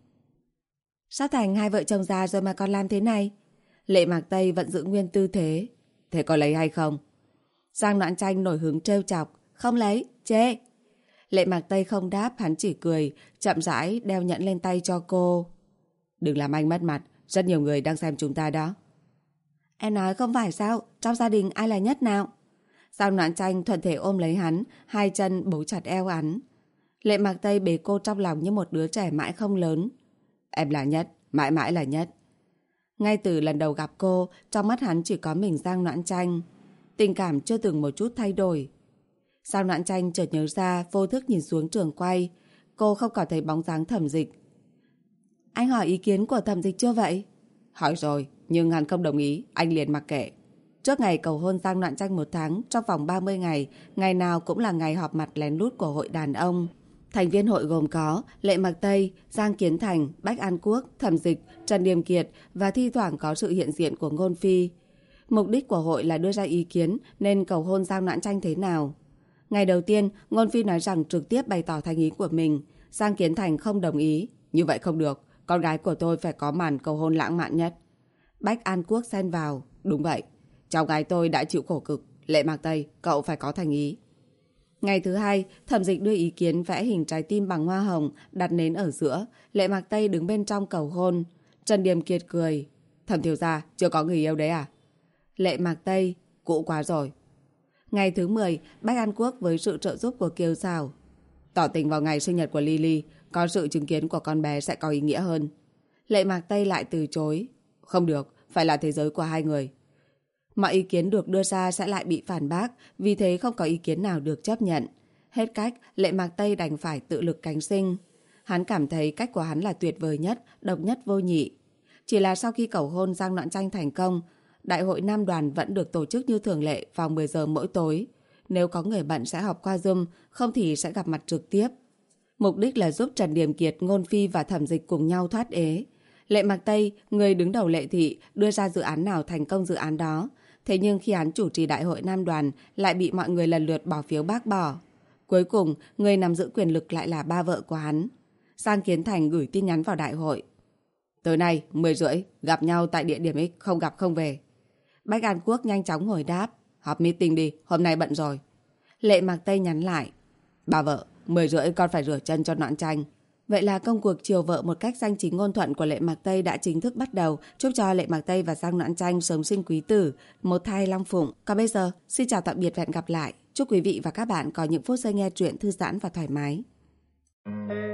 Sao thành hai vợ chồng già rồi mà còn làm thế này? Lệ Mạc Tây vẫn giữ nguyên tư thế. Thế có lấy hay không? Giang Noãn Tranh nổi hứng trêu chọc. Không lấy, chê. Lệ Mạc Tây không đáp, hắn chỉ cười, chậm rãi đeo nhẫn lên tay cho cô. Đừng làm anh mất mặt, rất nhiều người đang xem chúng ta đó. Em nói không phải sao, trong gia đình ai là nhất nào? Giang Noãn Tranh thuận thể ôm lấy hắn, hai chân bấu chặt eo hắn. Lệ Mạc Tây bế cô trong lòng như một đứa trẻ mãi không lớn. Em là nhất, mãi mãi là nhất. Ngay từ lần đầu gặp cô, trong mắt hắn chỉ có mình Giang Noãn Tranh. Tình cảm chưa từng một chút thay đổi. Giang Noãn Tranh chợt nhớ ra, vô thức nhìn xuống trường quay. Cô không còn thấy bóng dáng Thẩm Dịch. Anh hỏi ý kiến của Thẩm Dịch chưa vậy? Hỏi rồi, nhưng hắn không đồng ý, anh liền mặc kệ. Trước ngày cầu hôn Giang Noãn Tranh 1 tháng, trong vòng 30 ngày, ngày nào cũng là ngày họp mặt lén lút của hội đàn ông. Thành viên hội gồm có Lệ Mạc Tây, Giang Kiến Thành, Bách An Quốc, Thẩm Dịch, Trần Điềm Kiệt và thi thoảng có sự hiện diện của Ngôn Phi. Mục đích của hội là đưa ra ý kiến nên cầu hôn Giang Noãn Tranh thế nào. Ngày đầu tiên, Ngôn Phi nói rằng trực tiếp bày tỏ thành ý của mình. Giang Kiến Thành không đồng ý. Như vậy không được, con gái của tôi phải có màn cầu hôn lãng mạn nhất. Bách An Quốc xen vào. Đúng vậy, cháu gái tôi đã chịu khổ cực. Lệ Mạc Tây, cậu phải có thành ý. Ngày thứ hai, Thẩm Dịch đưa ý kiến vẽ hình trái tim bằng hoa hồng, đặt nến ở giữa. Lệ Mạc Tây đứng bên trong cầu hôn. Trần Điềm Kiệt cười. Thẩm thiếu gia, chưa có người yêu đấy à? Lệ Mạc Tây, cũ quá rồi. Ngày thứ 10, Bách An Quốc với sự trợ giúp của Kiều Xào. Tỏ tình vào ngày sinh nhật của Lily, có sự chứng kiến của con bé sẽ có ý nghĩa hơn. Lệ Mạc Tây lại từ chối. Không được, phải là thế giới của hai người. Mọi ý kiến được đưa ra sẽ lại bị phản bác, vì thế không có ý kiến nào được chấp nhận. Hết cách, Lệ Mạc Tây đành phải tự lực cánh sinh. Hắn cảm thấy cách của hắn là tuyệt vời nhất, độc nhất vô nhị. Chỉ là sau khi cầu hôn Giang Noãn Tranh thành công, đại hội Nam đoàn vẫn được tổ chức như thường lệ vào 10 giờ mỗi tối. Nếu có người bận sẽ họp qua Zoom, không thì sẽ gặp mặt trực tiếp. Mục đích là giúp Trần Điềm Kiệt, Ngôn Phi và Thẩm Dịch cùng nhau thoát ế. Lệ Mạc Tây, người đứng đầu Lệ Thị, đưa ra dự án nào thành công dự án đó. Thế nhưng khi hắn chủ trì đại hội Nam đoàn lại bị mọi người lần lượt bỏ phiếu bác bỏ. Cuối cùng, người nắm giữ quyền lực lại là ba vợ của hắn. Giang Kiến Thành gửi tin nhắn vào đại hội. Tối nay, 10 rưỡi, gặp nhau tại địa điểm X, không gặp không về. Bách An Quốc nhanh chóng hồi đáp. Họp meeting đi, hôm nay bận rồi. Lệ Mạc Tây nhắn lại. Bà vợ, 10 rưỡi con phải rửa chân cho Noãn Tranh. Vậy là công cuộc chiều vợ một cách danh chính ngôn thuận của Lệ Mạc Tây đã chính thức bắt đầu. Chúc cho Lệ Mạc Tây và Giang Noãn Tranh sớm sinh quý tử, một thai long phụng. Còn bây giờ, xin chào tạm biệt và hẹn gặp lại. Chúc quý vị và các bạn có những phút giây nghe truyện thư giãn và thoải mái.